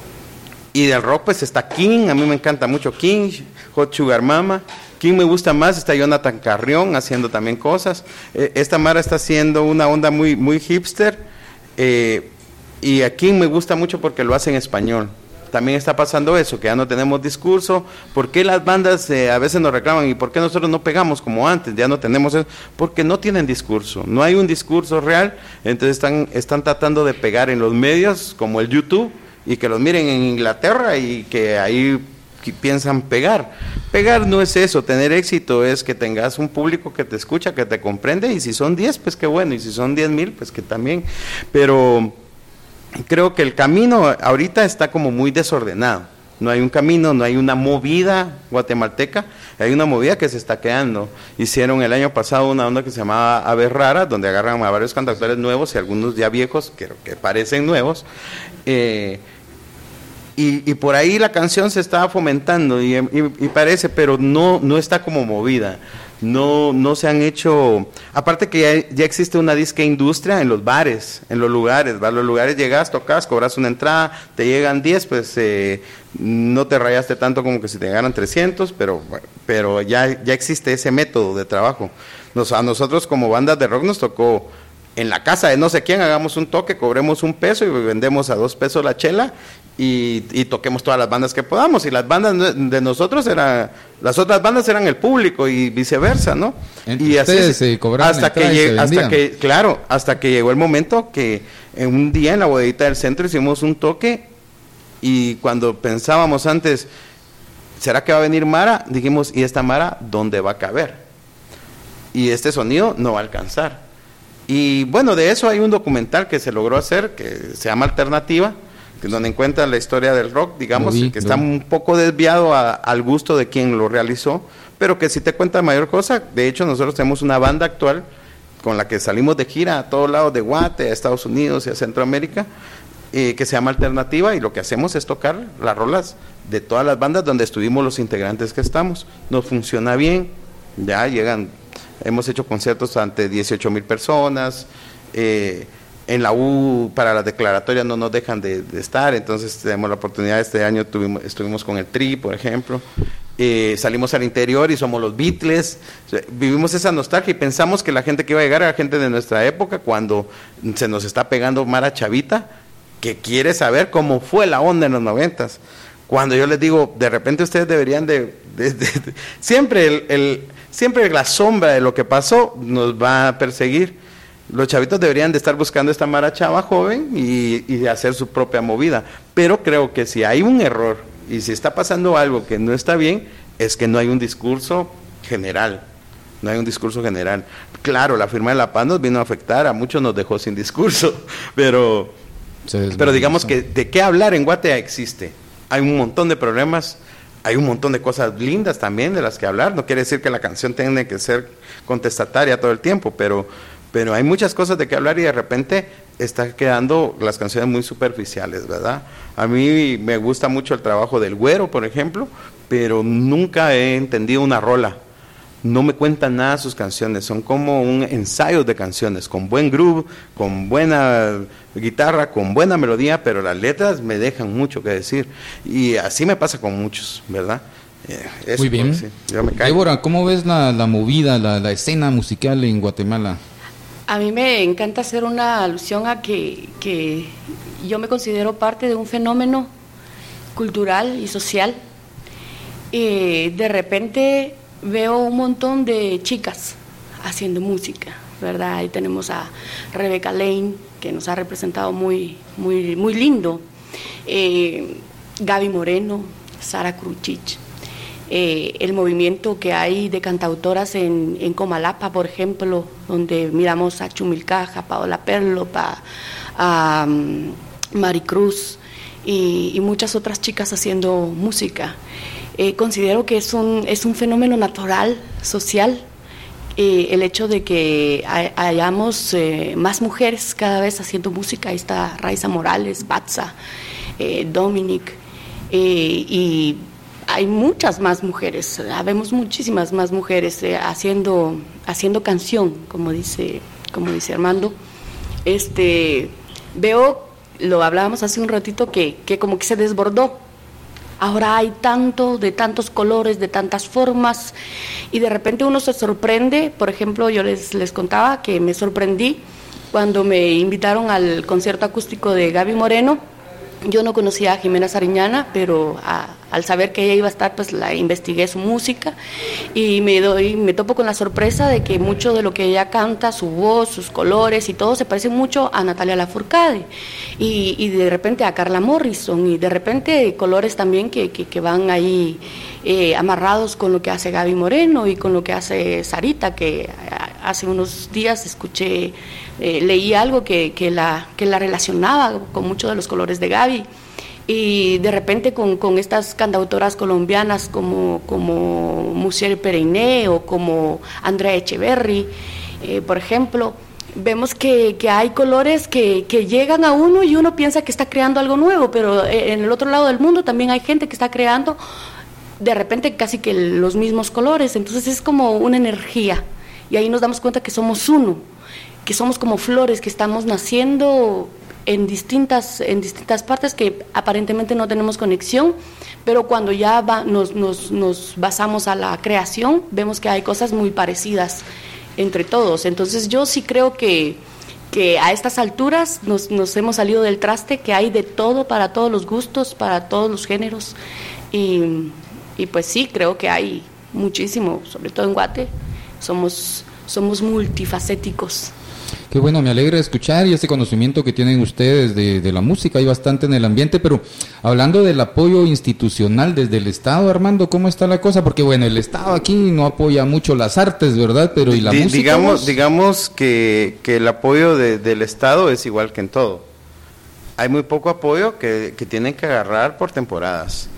y del rock pues está King, a mí me encanta mucho King, Hot Sugar Mama. King me gusta más, está Jonathan Carrión haciendo también cosas. Eh, esta Mara está haciendo una onda muy, muy hipster. Eh, y a King me gusta mucho porque lo hace en español. También está pasando eso, que ya no tenemos discurso. ¿Por qué las bandas eh, a veces nos reclaman y por qué nosotros no pegamos como antes? Ya no tenemos eso, porque no tienen discurso, no hay un discurso real. Entonces están, están tratando de pegar en los medios como el YouTube y que los miren en Inglaterra y que ahí que piensan pegar. Pegar no es eso, tener éxito es que tengas un público que te escucha, que te comprende, y si son diez, pues qué bueno, y si son diez mil, pues que también. Pero creo que el camino ahorita está como muy desordenado. no hay un camino, no hay una movida guatemalteca, hay una movida que se está quedando. Hicieron el año pasado una onda que se llamaba Aves Raras, donde agarran a varios cantautores nuevos y algunos ya viejos, que, que parecen nuevos, eh, y, y por ahí la canción se estaba fomentando, y, y, y parece, pero no, no está como movida. No, no se han hecho, aparte que ya, ya existe una disque industria en los bares, en los lugares, ¿va? Los lugares llegas, tocas, cobras una entrada, te llegan diez, pues eh, no te rayaste tanto como que si te llegaran trescientos, pero, pero ya, ya existe ese método de trabajo. Nos, a nosotros como bandas de rock nos tocó en la casa de no sé quién, hagamos un toque, cobremos un peso y vendemos a dos pesos la chela y, y toquemos todas las bandas que podamos. Y las bandas de nosotros eran, las otras bandas eran el público y viceversa, ¿no? Entre y así ustedes se cobraban hasta que, lleg, hasta que, claro, hasta que llegó el momento que en un día en la bodeguita del centro hicimos un toque y cuando pensábamos antes, ¿será que va a venir Mara? Dijimos, ¿y esta Mara dónde va a caber? Y este sonido no va a alcanzar. Y bueno, de eso hay un documental que se logró hacer, que se llama Alternativa, que donde encuentra la historia del rock, digamos, vi, que está vi. un poco desviado a, al gusto de quien lo realizó, pero que sí te cuenta mayor cosa. De hecho, nosotros tenemos una banda actual con la que salimos de gira a todos lados de Guate, a Estados Unidos y a Centroamérica, eh, que se llama Alternativa, y lo que hacemos es tocar las rolas de todas las bandas donde estuvimos los integrantes que estamos. Nos funciona bien, ya llegan... Hemos hecho conciertos ante dieciocho mil personas, eh, en la U para las declaratorias no nos dejan de, de estar, entonces tenemos la oportunidad, este año tuvimos, estuvimos con el Tri, por ejemplo, eh, salimos al interior y somos los Beatles, o sea, vivimos esa nostalgia y pensamos que la gente que iba a llegar era gente de nuestra época, cuando se nos está pegando Mara Chavita, que quiere saber cómo fue la onda en los noventas. Cuando yo les digo, de repente ustedes deberían de... de, de, de siempre el... el Siempre la sombra de lo que pasó nos va a perseguir. Los chavitos deberían de estar buscando esta Mara Chava joven y, y hacer su propia movida. Pero creo que si hay un error y si está pasando algo que no está bien, es que no hay un discurso general. No hay un discurso general. Claro, la firma de la paz nos vino a afectar, a muchos nos dejó sin discurso, pero, pero digamos que de qué hablar en Guate existe. Hay un montón de problemas. Hay un montón de cosas lindas también de las que hablar, no quiere decir que la canción tenga que ser contestataria todo el tiempo, pero, pero hay muchas cosas de qué hablar y de repente está quedando las canciones muy superficiales, ¿verdad? A mí me gusta mucho el trabajo del Güero, por ejemplo, pero nunca he entendido una rola. No me cuentan nada sus canciones, son como un ensayo de canciones, con buen groove, con buena guitarra, con buena melodía, pero las letras me dejan mucho que decir. Y así me pasa con muchos, ¿verdad? Eh, eso, Muy bien. Pues, sí, yo me caigo. Débora, ¿cómo ves la, la movida, la, la escena musical en Guatemala? A mí me encanta hacer una alusión a que, que yo me considero parte de un fenómeno cultural y social. Y de repente veo un montón de chicas haciendo música, ¿verdad? Ahí tenemos a Rebeca Lane, que nos ha representado muy, muy, muy lindo, eh, Gaby Moreno, Sara Kruchich, eh, el movimiento que hay de cantautoras en, en Comalapa, por ejemplo, donde miramos a Chumilcaja, Paola Perlopa, a um, Maricruz y, y muchas otras chicas haciendo música. Eh, considero que es un, es un fenómeno natural, social, eh, el hecho de que hay, hayamos eh, más mujeres cada vez haciendo música. Ahí está Raiza Morales, Batza, eh, Dominic, eh, y hay muchas más mujeres, habemos muchísimas más mujeres eh, haciendo, haciendo canción, como dice, como dice Armando. Este, veo, lo hablábamos hace un ratito, que, que como que se desbordó. Ahora hay tanto, de tantos colores, de tantas formas, y de repente uno se sorprende. Por ejemplo, yo les, les contaba que me sorprendí cuando me invitaron al concierto acústico de Gaby Moreno. Yo no conocía a Jimena Sariñana, pero a, al saber que ella iba a estar, pues la investigué su música y me doy, me topo con la sorpresa de que mucho de lo que ella canta, su voz, sus colores y todo, se parece mucho a Natalia Lafourcade y, y de repente a Carla Morrison, y de repente colores también que, que, que van ahí eh, amarrados con lo que hace Gaby Moreno y con lo que hace Sarita, que hace unos días escuché, eh, leí algo que, que, la, que la relacionaba con muchos de los colores de Gaby. y de repente con, con estas cantautoras colombianas como, como Musier Pereiné o como Andrea Echeverry, eh, por ejemplo, vemos que, que hay colores que, que llegan a uno y uno piensa que está creando algo nuevo, pero en el otro lado del mundo también hay gente que está creando de repente casi que los mismos colores, entonces es como una energía, y ahí nos damos cuenta que somos uno, que somos como flores, que estamos naciendo en distintas, en distintas partes que aparentemente no tenemos conexión, pero cuando ya va, nos, nos, nos basamos a la creación, vemos que hay cosas muy parecidas entre todos. Entonces yo sí creo que, que a estas alturas nos, nos hemos salido del traste, que hay de todo, para todos los gustos, para todos los géneros, y, y pues sí, creo que hay muchísimo, sobre todo en Guate, somos, somos multifacéticos. Qué bueno, me alegra escuchar, y ese conocimiento que tienen ustedes de, de la música, hay bastante en el ambiente, pero hablando del apoyo institucional desde el Estado, Armando, ¿cómo está la cosa? Porque bueno, el Estado aquí no apoya mucho las artes, ¿verdad? Pero ¿y la D- música? Digamos, vos? digamos que, que el apoyo de, del Estado es igual que en todo. Hay muy poco apoyo que, que tienen que agarrar por temporadas.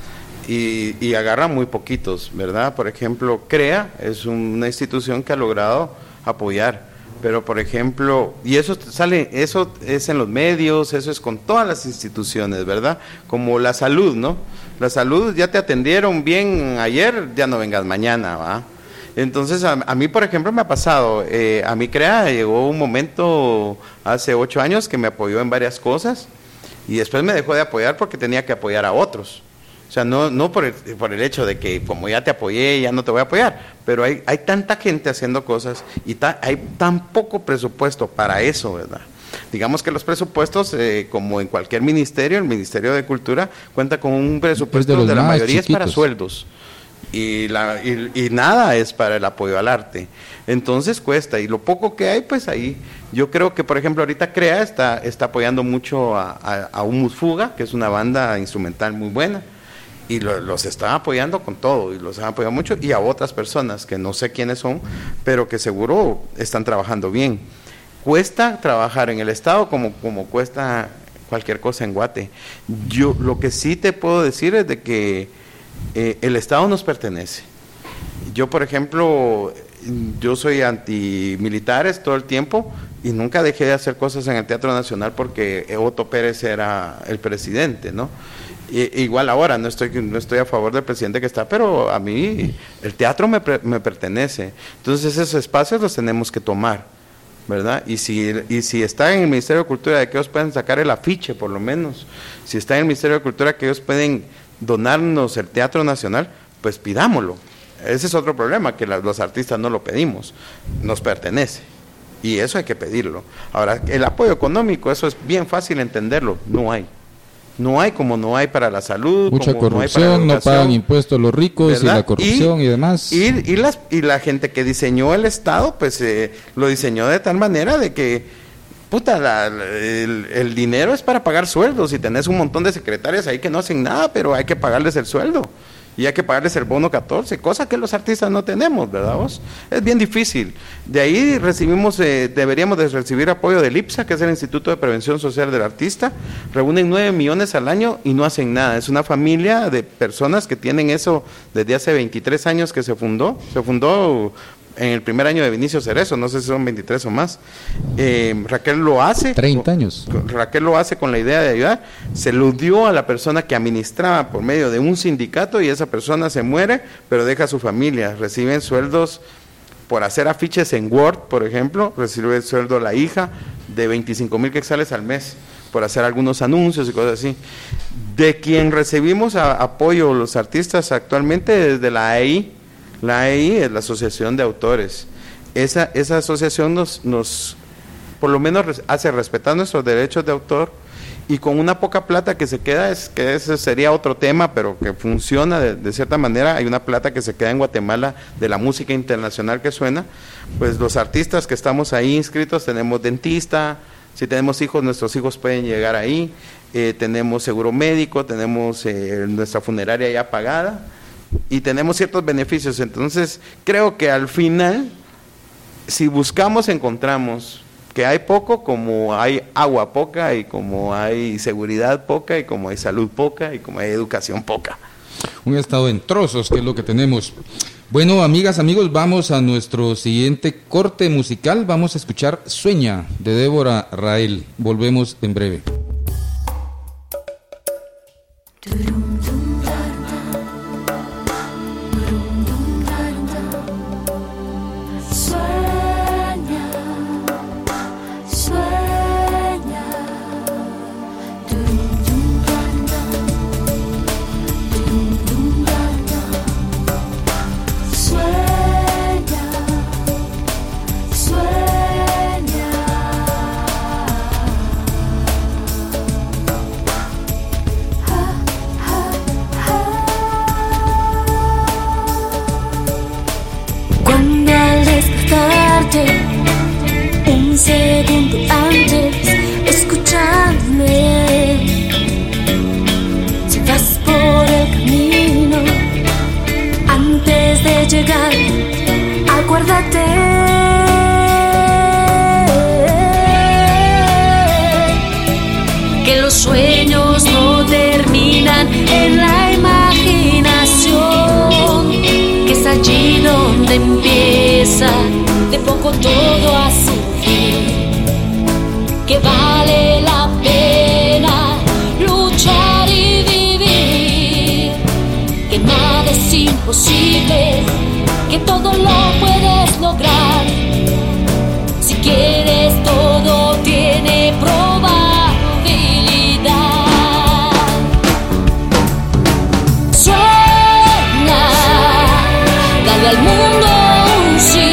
Y, y agarran muy poquitos, ¿verdad? Por ejemplo, CREA es una institución que ha logrado apoyar. Pero, por ejemplo, y eso sale, eso es en los medios, eso es con todas las instituciones, ¿verdad? Como la salud, ¿no? La salud, ya te atendieron bien ayer, ya no vengas mañana, ¿va? Entonces, a, a mí, por ejemplo, me ha pasado, eh, a mí CREA llegó un momento hace ocho años que me apoyó en varias cosas y después me dejó de apoyar porque tenía que apoyar a otros. O sea, no, no por el, por el hecho de que como ya te apoyé, ya no te voy a apoyar, pero hay, hay tanta gente haciendo cosas y ta, hay tan poco presupuesto para eso, ¿verdad? Digamos que los presupuestos, eh, como en cualquier ministerio, el Ministerio de Cultura cuenta con un presupuesto donde la mayoría chiquitos. Es para sueldos y, la, y, y nada es para el apoyo al arte. Entonces cuesta, y lo poco que hay, pues ahí, yo creo que por ejemplo ahorita CREA está, está apoyando mucho a, a, a Humus Fuga, que es una banda instrumental muy buena. Y lo, los están apoyando con todo, y los han apoyado mucho, y a otras personas que no sé quiénes son, pero que seguro están trabajando bien. Cuesta trabajar en el Estado como, como cuesta cualquier cosa en Guate. Yo lo que sí te puedo decir es de que eh, el Estado nos pertenece. Yo, por ejemplo, yo soy antimilitares todo el tiempo, y nunca dejé de hacer cosas en el Teatro Nacional porque Otto Pérez era el presidente, ¿no? Y, igual ahora no estoy no estoy a favor del presidente que está, pero a mí el teatro me, me pertenece. Entonces esos espacios los tenemos que tomar, ¿verdad? Y si y si está en el Ministerio de Cultura, de que ellos pueden sacar el afiche por lo menos. Si está en el Ministerio de Cultura, que ellos pueden donarnos el Teatro Nacional, pues pidámoslo. Ese es otro problema, que la, los artistas no lo pedimos, nos pertenece. Y eso hay que pedirlo. Ahora, el apoyo económico, eso es bien fácil entenderlo, no hay. No hay como no hay para la salud, mucha como corrupción, no hay para la no pagan impuestos los ricos, ¿verdad? Y la corrupción y, y demás. Y, y, las, y la gente que diseñó el Estado, pues eh, lo diseñó de tal manera de que, puta, la, el, el dinero es para pagar sueldos, y tenés un montón de secretarias ahí que no hacen nada, pero hay que pagarles el sueldo. Y hay que pagarles el bono catorce, cosa que los artistas no tenemos, ¿verdad vos? Es bien difícil. De ahí recibimos, eh, deberíamos de recibir apoyo del IPSA, que es el Instituto de Prevención Social del Artista. Reúnen nueve millones al año y no hacen nada. Es una familia de personas que tienen eso desde hace veintitrés años que se fundó. Se fundó en el primer año de Vinicio Cerezo, no sé si son veintitrés o más. Eh, Raquel lo hace. treinta años. Raquel lo hace con la idea de ayudar. Se lo dio a la persona que administraba por medio de un sindicato, y esa persona se muere, pero deja a su familia. Reciben sueldos por hacer afiches en Word, por ejemplo. Recibe el sueldo la hija de veinticinco mil quetzales al mes por hacer algunos anuncios y cosas así. De quien recibimos a, apoyo los artistas actualmente desde la A I. La A I es la Asociación de Autores. Esa, esa asociación nos, nos, por lo menos res, hace respetar nuestros derechos de autor, y con una poca plata que se queda, es que ese sería otro tema, pero que funciona de, de cierta manera. Hay una plata que se queda en Guatemala de la música internacional que suena, pues los artistas que estamos ahí inscritos tenemos dentista, si tenemos hijos, nuestros hijos pueden llegar ahí, eh, tenemos seguro médico, tenemos eh, nuestra funeraria ya pagada, y tenemos ciertos beneficios. Entonces creo que al final, si buscamos, encontramos, que hay poco, como hay agua poca, y como hay seguridad poca, y como hay salud poca, y como hay educación poca. Un estado en trozos, que es lo que tenemos. Bueno, amigas, amigos, vamos a nuestro siguiente corte musical. Vamos a escuchar Sueña, de Débora Rael. Volvemos en breve. Un segundo antes, escuchadme. Si vas por el camino, antes de llegar, acuérdate que los sueños no terminan en la imaginación, que es allí donde empieza de poco todo a surgir, que vale la pena luchar y vivir, que nada es imposible, que todo lo puedes lograr. Si quieres, todo tiene probabilidad. Sueña, dale al mundo un sí.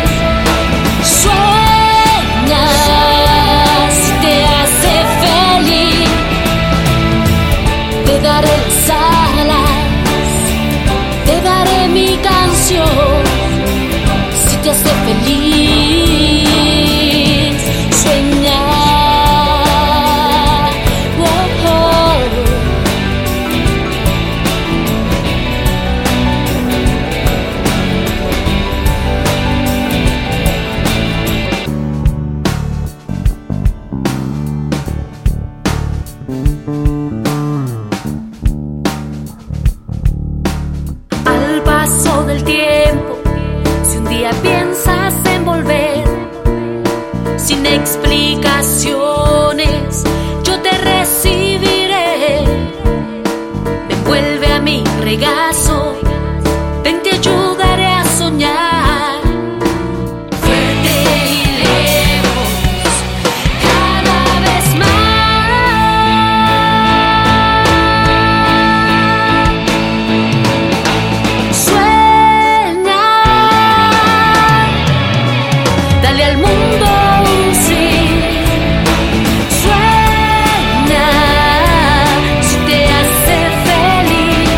Te daré las alas, te daré mi canción, si te hace feliz, sueña. Oh, oh. Del tiempo, si un día piensas en volver, sin explicaciones, yo te recibiré. Me envuelve a mi regazo, ven, te ayudaré a soñar. Fuerte y lejos, cada vez dale al mundo un sí, sueña, si te hace feliz,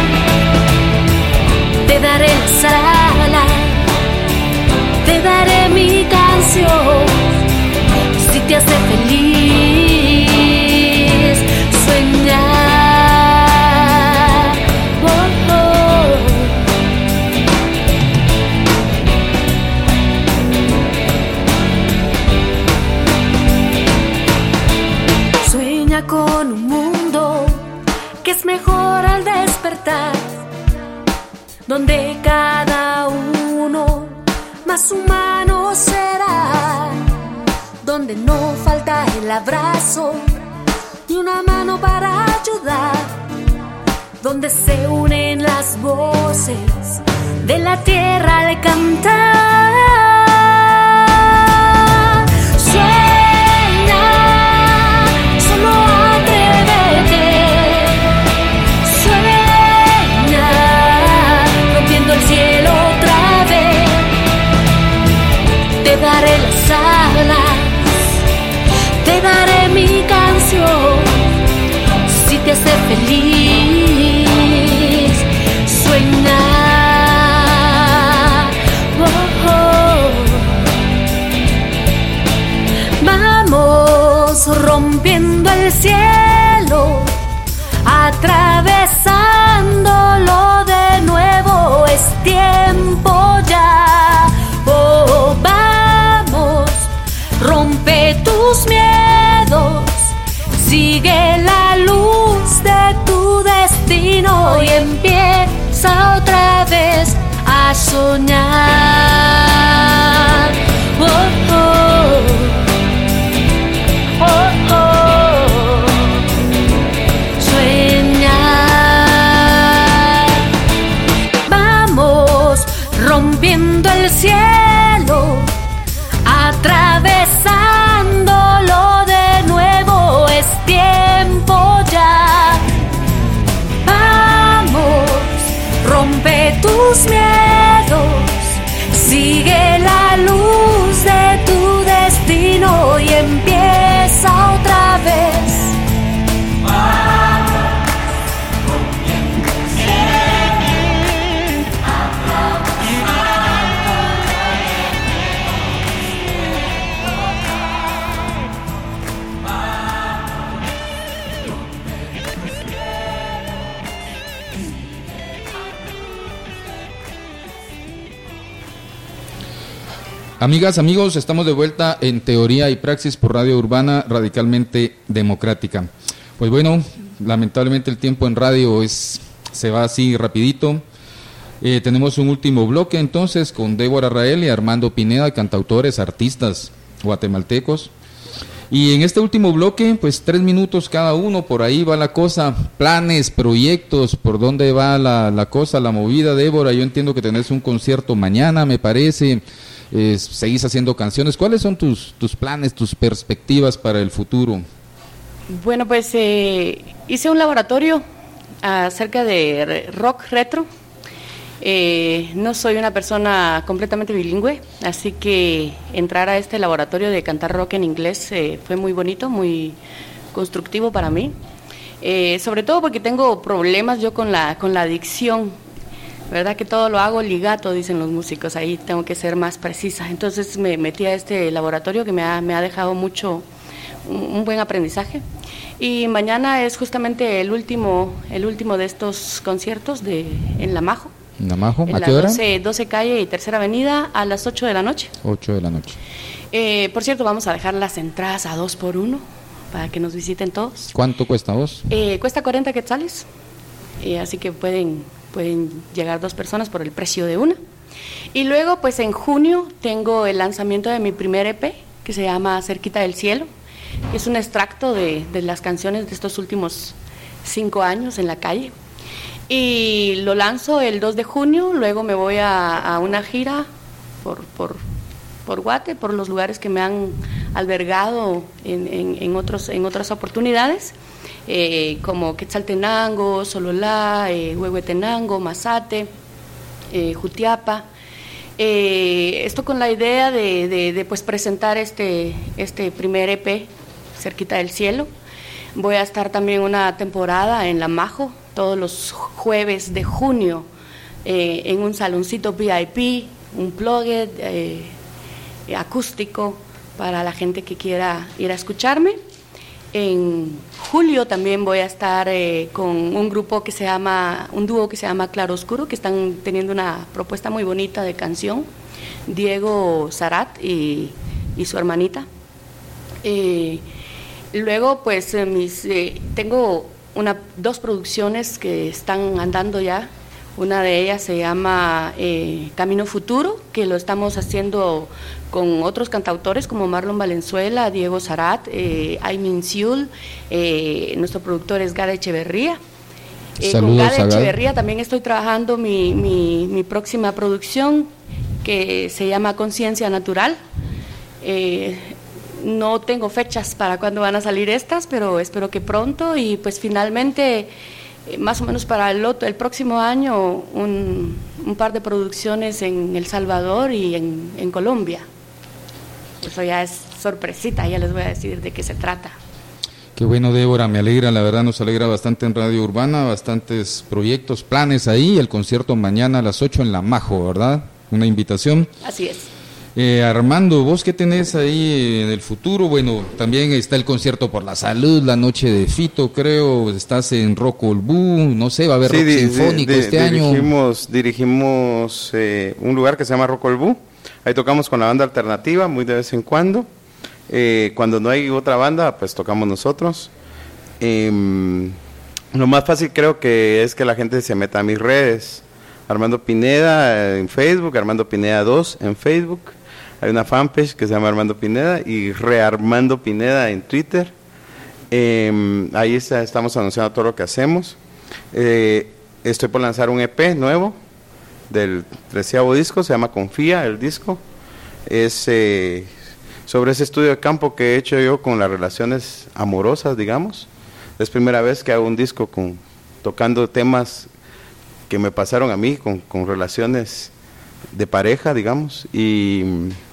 te daré las alas, te daré mi canción, si te hace feliz, sueña. Oh, oh. Con un mundo que es mejor al despertar, donde cada uno más humano será, donde no falta el abrazo ni una mano para ayudar, donde se unen las voces de la tierra al cantar. Te daré las alas, te daré mi canción, si te hace feliz, sueña. Oh, oh. Vamos rompiendo el cielo, atravesándolo de nuevo, es tiempo ya. Oh, vamos, romper a soñar. Oh, oh. Oh, oh. Sueñar. Vamos rompiendo el cielo, atravesándolo de nuevo, es tiempo ya. Vamos, rompe tus miedos, sigue la luz de tu destino y empieza otra vez. Amigas, amigos, estamos de vuelta en Teoría y Praxis por Radio Urbana Radicalmente Democrática. Pues bueno, lamentablemente el tiempo en radio es se va así rapidito. Eh, tenemos un último bloque entonces con Débora Rael y Armando Pineda, cantautores, artistas guatemaltecos. Y en este último bloque, pues tres minutos cada uno, por ahí va la cosa, planes, proyectos, por dónde va la, la cosa, la movida, Débora. Yo entiendo que tenés un concierto mañana, me parece. Eh, seguís haciendo canciones. ¿Cuáles son tus, tus planes, tus perspectivas para el futuro? Bueno, pues eh, hice un laboratorio acerca de rock retro. Eh, no soy una persona completamente bilingüe, así que entrar a este laboratorio de cantar rock en inglés eh, fue muy bonito, muy constructivo para mí. Eh, sobre todo porque tengo problemas yo con la, con la dicción. ¿Verdad que todo lo hago ligato, dicen los músicos? Ahí tengo que ser más precisa. Entonces me metí a este laboratorio que me ha, me ha dejado mucho, un, un buen aprendizaje. Y mañana es justamente el último, el último de estos conciertos de, en La Majo. ¿En La Majo? En ¿A la qué hora? doce, doce calle y Tercera Avenida a las ocho de la noche. ocho de la noche. Eh, por cierto, vamos a dejar las entradas a dos por uno para que nos visiten todos. ¿Cuánto cuesta vos? Eh, cuesta cuarenta quetzales, eh, así que pueden... pueden llegar dos personas por el precio de una. Y luego, pues en junio tengo el lanzamiento de mi primer E P, que se llama Cerquita del Cielo, que es un extracto de, de las canciones de estos últimos cinco años en la calle. Y lo lanzo el dos de junio, luego me voy a, a una gira por, por, por Guate, por los lugares que me han albergado en, en, en, otros, en otras oportunidades. Eh, como Quetzaltenango, Sololá, eh, Huehuetenango, Mazate, eh, Jutiapa. Eh, esto con la idea de, de, de pues presentar este, este primer E P, Cerquita del Cielo. Voy a estar también una temporada en La Majo, todos los jueves de junio, eh, en un saloncito V I P, un plugged, eh, acústico, para la gente que quiera ir a escucharme. En julio también voy a estar eh, con un grupo que se llama, un dúo que se llama Claro Oscuro, que están teniendo una propuesta muy bonita de canción, Diego Zarat y, y su hermanita. Eh, luego, pues, eh, mis, eh, tengo una, dos producciones que están andando ya. Una de ellas se llama eh, Camino Futuro, que lo estamos haciendo con otros cantautores como Marlon Valenzuela, Diego Zarat, eh, Aymin Siul, eh, nuestro productor es Gada Echeverría. Eh, con Gada Echeverría también estoy trabajando mi, mi, mi próxima producción, que se llama Conciencia Natural. Eh, no tengo fechas para cuándo van a salir estas, pero espero que pronto. Y pues finalmente, más o menos para el, otro, el próximo año, un, un par de producciones en El Salvador y en, en Colombia. Eso ya es sorpresita, ya les voy a decir de qué se trata. Qué bueno, Débora, me alegra, la verdad nos alegra bastante en Radio Urbana, bastantes proyectos, planes ahí, el concierto mañana a las ocho en La Majo, ¿verdad? Una invitación. Así es. Eh, Armando, ¿vos qué tenés ahí en el futuro? Bueno, también está el concierto por la salud, la noche de Fito, creo, estás en Rock Olbú, no sé, va a haber sí, rock di, sinfónico di, este dirigimos, año. Dirigimos eh, un lugar que se llama Rock Olbú, ahí tocamos con la banda alternativa muy de vez en cuando, eh, cuando no hay otra banda, pues tocamos nosotros. Eh, lo más fácil creo que es que la gente se meta a mis redes, Armando Pineda en Facebook, Armando Pineda dos en Facebook. Hay una fanpage que se llama Armando Pineda y Rearmando Pineda en Twitter. Eh, ahí está, estamos anunciando todo lo que hacemos. Eh, estoy por lanzar un E P nuevo del treceavo disco, se llama Confía el disco. Es eh, sobre ese estudio de campo que he hecho yo con las relaciones amorosas, digamos. Es primera vez que hago un disco con tocando temas que me pasaron a mí con, con relaciones de pareja, digamos, y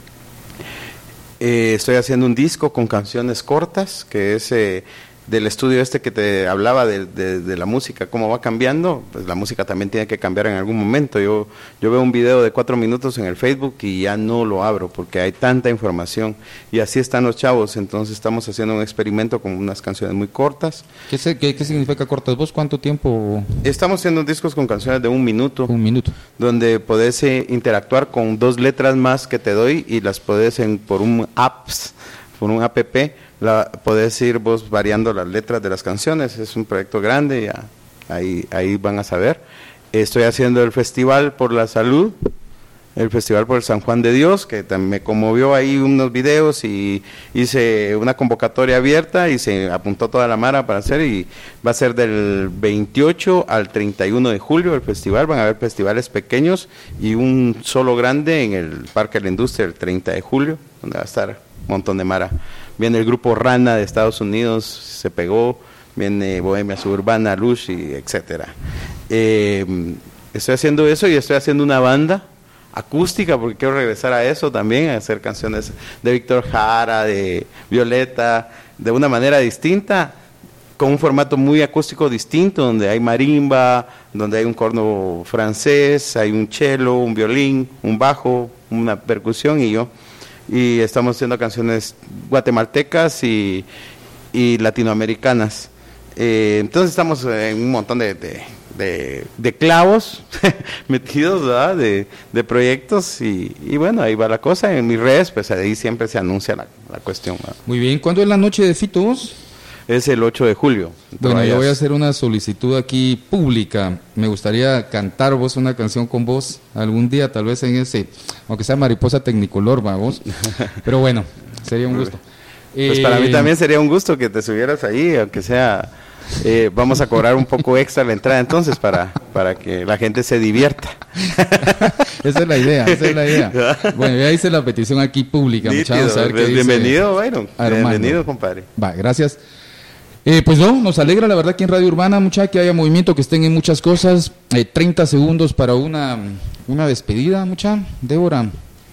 eh, estoy haciendo un disco con canciones cortas, que es eh, del estudio este que te hablaba de, de, de la música, cómo va cambiando. Pues la música también tiene que cambiar en algún momento. Yo, yo veo un video de cuatro minutos en el Facebook y ya no lo abro porque hay tanta información, y así están los chavos. Entonces estamos haciendo un experimento con unas canciones muy cortas. ¿Qué, se, qué, qué significa cortas? ¿Vos cuánto tiempo? Estamos haciendo discos con canciones de un minuto. Un minuto. Donde podés eh, interactuar con dos letras más que te doy y las podés en, por un apps, por un app, la, podés ir vos variando las letras de las canciones. Es un proyecto grande, ya ahí, ahí van a saber. Estoy haciendo el Festival por la Salud, el Festival por el San Juan de Dios, que también me conmovió ahí unos videos, y hice una convocatoria abierta y se apuntó toda la mara para hacer, y va a ser del veintiocho al treinta y uno de julio el festival. Van a haber festivales pequeños y un solo grande en el Parque de la Industria el treinta de julio, donde va a estar un montón de mara. Viene el grupo Rana de Estados Unidos, se pegó, viene Bohemia Suburbana, Lush, y etcétera. Eh, estoy haciendo eso y estoy haciendo una banda acústica porque quiero regresar a eso también, a hacer canciones de Víctor Jara, de Violeta, de una manera distinta, con un formato muy acústico distinto, donde hay marimba, donde hay un corno francés, hay un cello, un violín, un bajo, una percusión y yo. Y estamos haciendo canciones guatemaltecas y, y latinoamericanas. Eh, entonces estamos en un montón de, de, de, de clavos metidos, ¿verdad? De, de proyectos, y, y bueno, ahí va la cosa. En mis redes, pues ahí siempre se anuncia la, la cuestión, ¿verdad? Muy bien. ¿Cuándo es la noche de Fito vos? Es el ocho de julio. Bueno, yo voy a hacer una solicitud aquí pública. Me gustaría cantar vos una canción con vos algún día, tal vez en ese, aunque sea Mariposa Tecnicolor, va vos. Pero bueno, sería un gusto. Pues eh, para mí también sería un gusto que te subieras ahí, aunque sea, eh, vamos a cobrar un poco extra la entrada entonces para, para que la gente se divierta. Esa es la idea, esa es la idea. Bueno, ya hice la petición aquí pública, muchachos. A ver qué bienvenido, bueno, Armando. Bienvenido, compadre. Va, gracias. Eh, pues no, nos alegra la verdad que en Radio Urbana, mucha que haya movimiento, que estén en muchas cosas. Eh, treinta segundos para una, una despedida, mucha. Débora.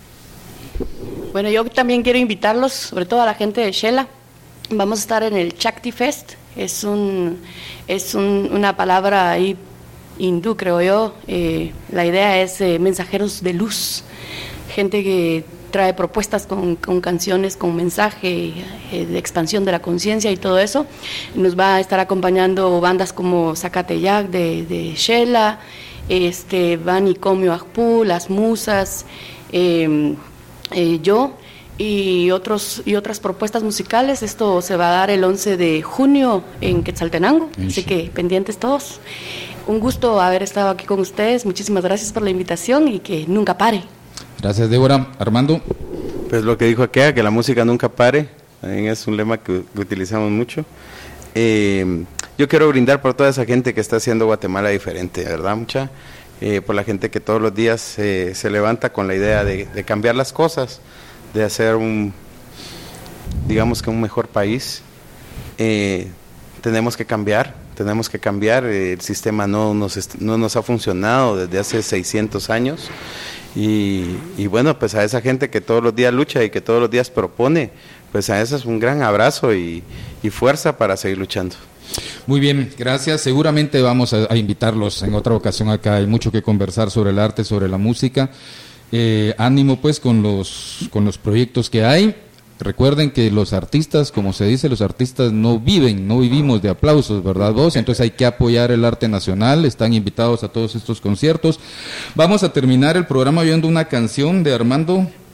Bueno, yo también quiero invitarlos, sobre todo a la gente de Shela. Vamos a estar en el Shakti Fest. Es un es un, una palabra ahí hindú, creo yo. Eh, la idea es eh, mensajeros de luz, gente que trae propuestas con, con canciones, con mensaje eh, de expansión de la conciencia y todo eso. Nos va a estar acompañando bandas como Zacateyac de, de Shela, este, Bani Comio Ajpú, Las Musas, eh, eh, yo y otros y otras propuestas musicales. Esto se va a dar el once de junio en Quetzaltenango, así que pendientes todos. Un gusto haber estado aquí con ustedes. Muchísimas gracias por la invitación y que nunca pare. Gracias, Débora. Armando. Pues lo que dijo aquella, que la música nunca pare, también es un lema que, que utilizamos mucho. Eh, yo quiero brindar por toda esa gente que está haciendo Guatemala diferente, ¿verdad, mucha? Eh, por la gente que todos los días eh, se levanta con la idea de, de cambiar las cosas, de hacer un, digamos que un mejor país. Eh, tenemos que cambiar, tenemos que cambiar. Eh, el sistema no nos, no nos ha funcionado desde hace seiscientos años. Y, y bueno, pues a esa gente que todos los días lucha y que todos los días propone, pues a eso es un gran abrazo y, y fuerza para seguir luchando. Muy bien, gracias. Seguramente vamos a, a invitarlos en otra ocasión acá. Hay mucho que conversar sobre el arte, sobre la música. Eh, ánimo pues con los, con los proyectos que hay. Recuerden que los artistas, como se dice, los artistas no viven, no vivimos de aplausos, ¿verdad vos? Entonces hay que apoyar el arte nacional. Están invitados a todos estos conciertos. Vamos a terminar el programa oyendo una canción de Armando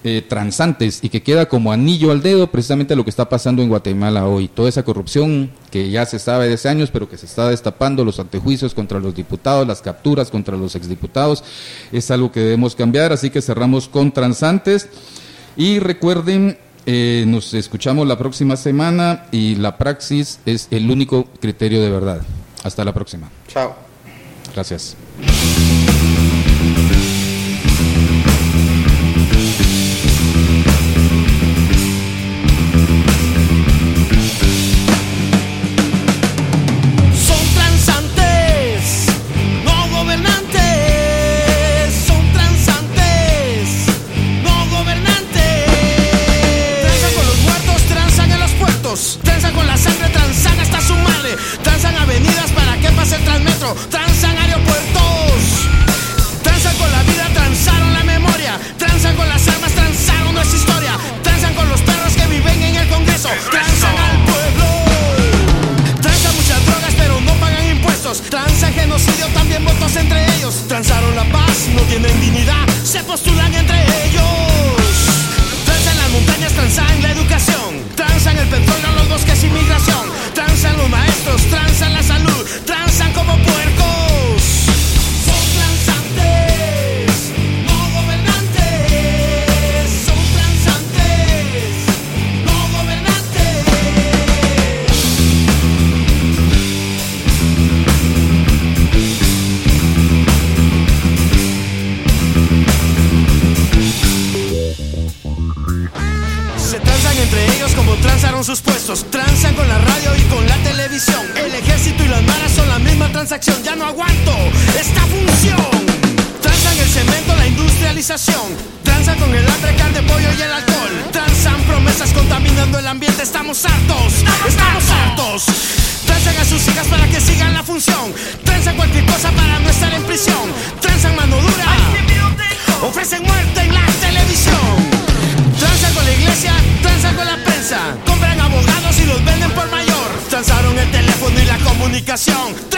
eh, transantes y que queda como anillo al dedo precisamente lo que está pasando en Guatemala hoy. Toda esa corrupción que ya se sabe de hace años, pero que se está destapando, los antejuicios contra los diputados, las capturas contra los exdiputados, es algo que debemos cambiar, así que cerramos con transantes. Y recuerden, eh, nos escuchamos la próxima semana y la praxis es el único criterio de verdad. Hasta la próxima. Chao. Gracias. Transan con la sangre, transan hasta su madre. Transan avenidas para que pase el Transmetro. Transan aeropuertos. Transan con la vida, transaron la memoria. Transan con las armas, transaron nuestra historia. Transan con los perros que viven en el Congreso. Transan al pueblo. Transan muchas drogas pero no pagan impuestos. Transan genocidio, también votos entre ellos. Transaron la paz, no tienen dignidad. Se postulan entre ellos. Transan las montañas, transan la educación. Transan el petróleo, los bosques, inmigración. Transan los maestros, transan la salud. Transan como puercos. Son transantes, no gobernantes. Son transantes, no gobernantes. Se transan entre ellos como transaron sus puestos. Transan con la radio y con la televisión. El ejército y las maras son la misma transacción. Ya no aguanto esta función. Transan el cemento, la industrialización. Transan con el hambre, carne, pollo y el alcohol. Transan promesas contaminando el ambiente. Estamos hartos, estamos hartos. Transan a sus hijas para que sigan la función. Transan cualquier cosa para no estar en prisión. Transan mano dura, ofrecen muerte en la televisión. Transan con la iglesia, transan con la prensa. Compran abogados y los venden por mayor. Transaron el teléfono y la comunicación.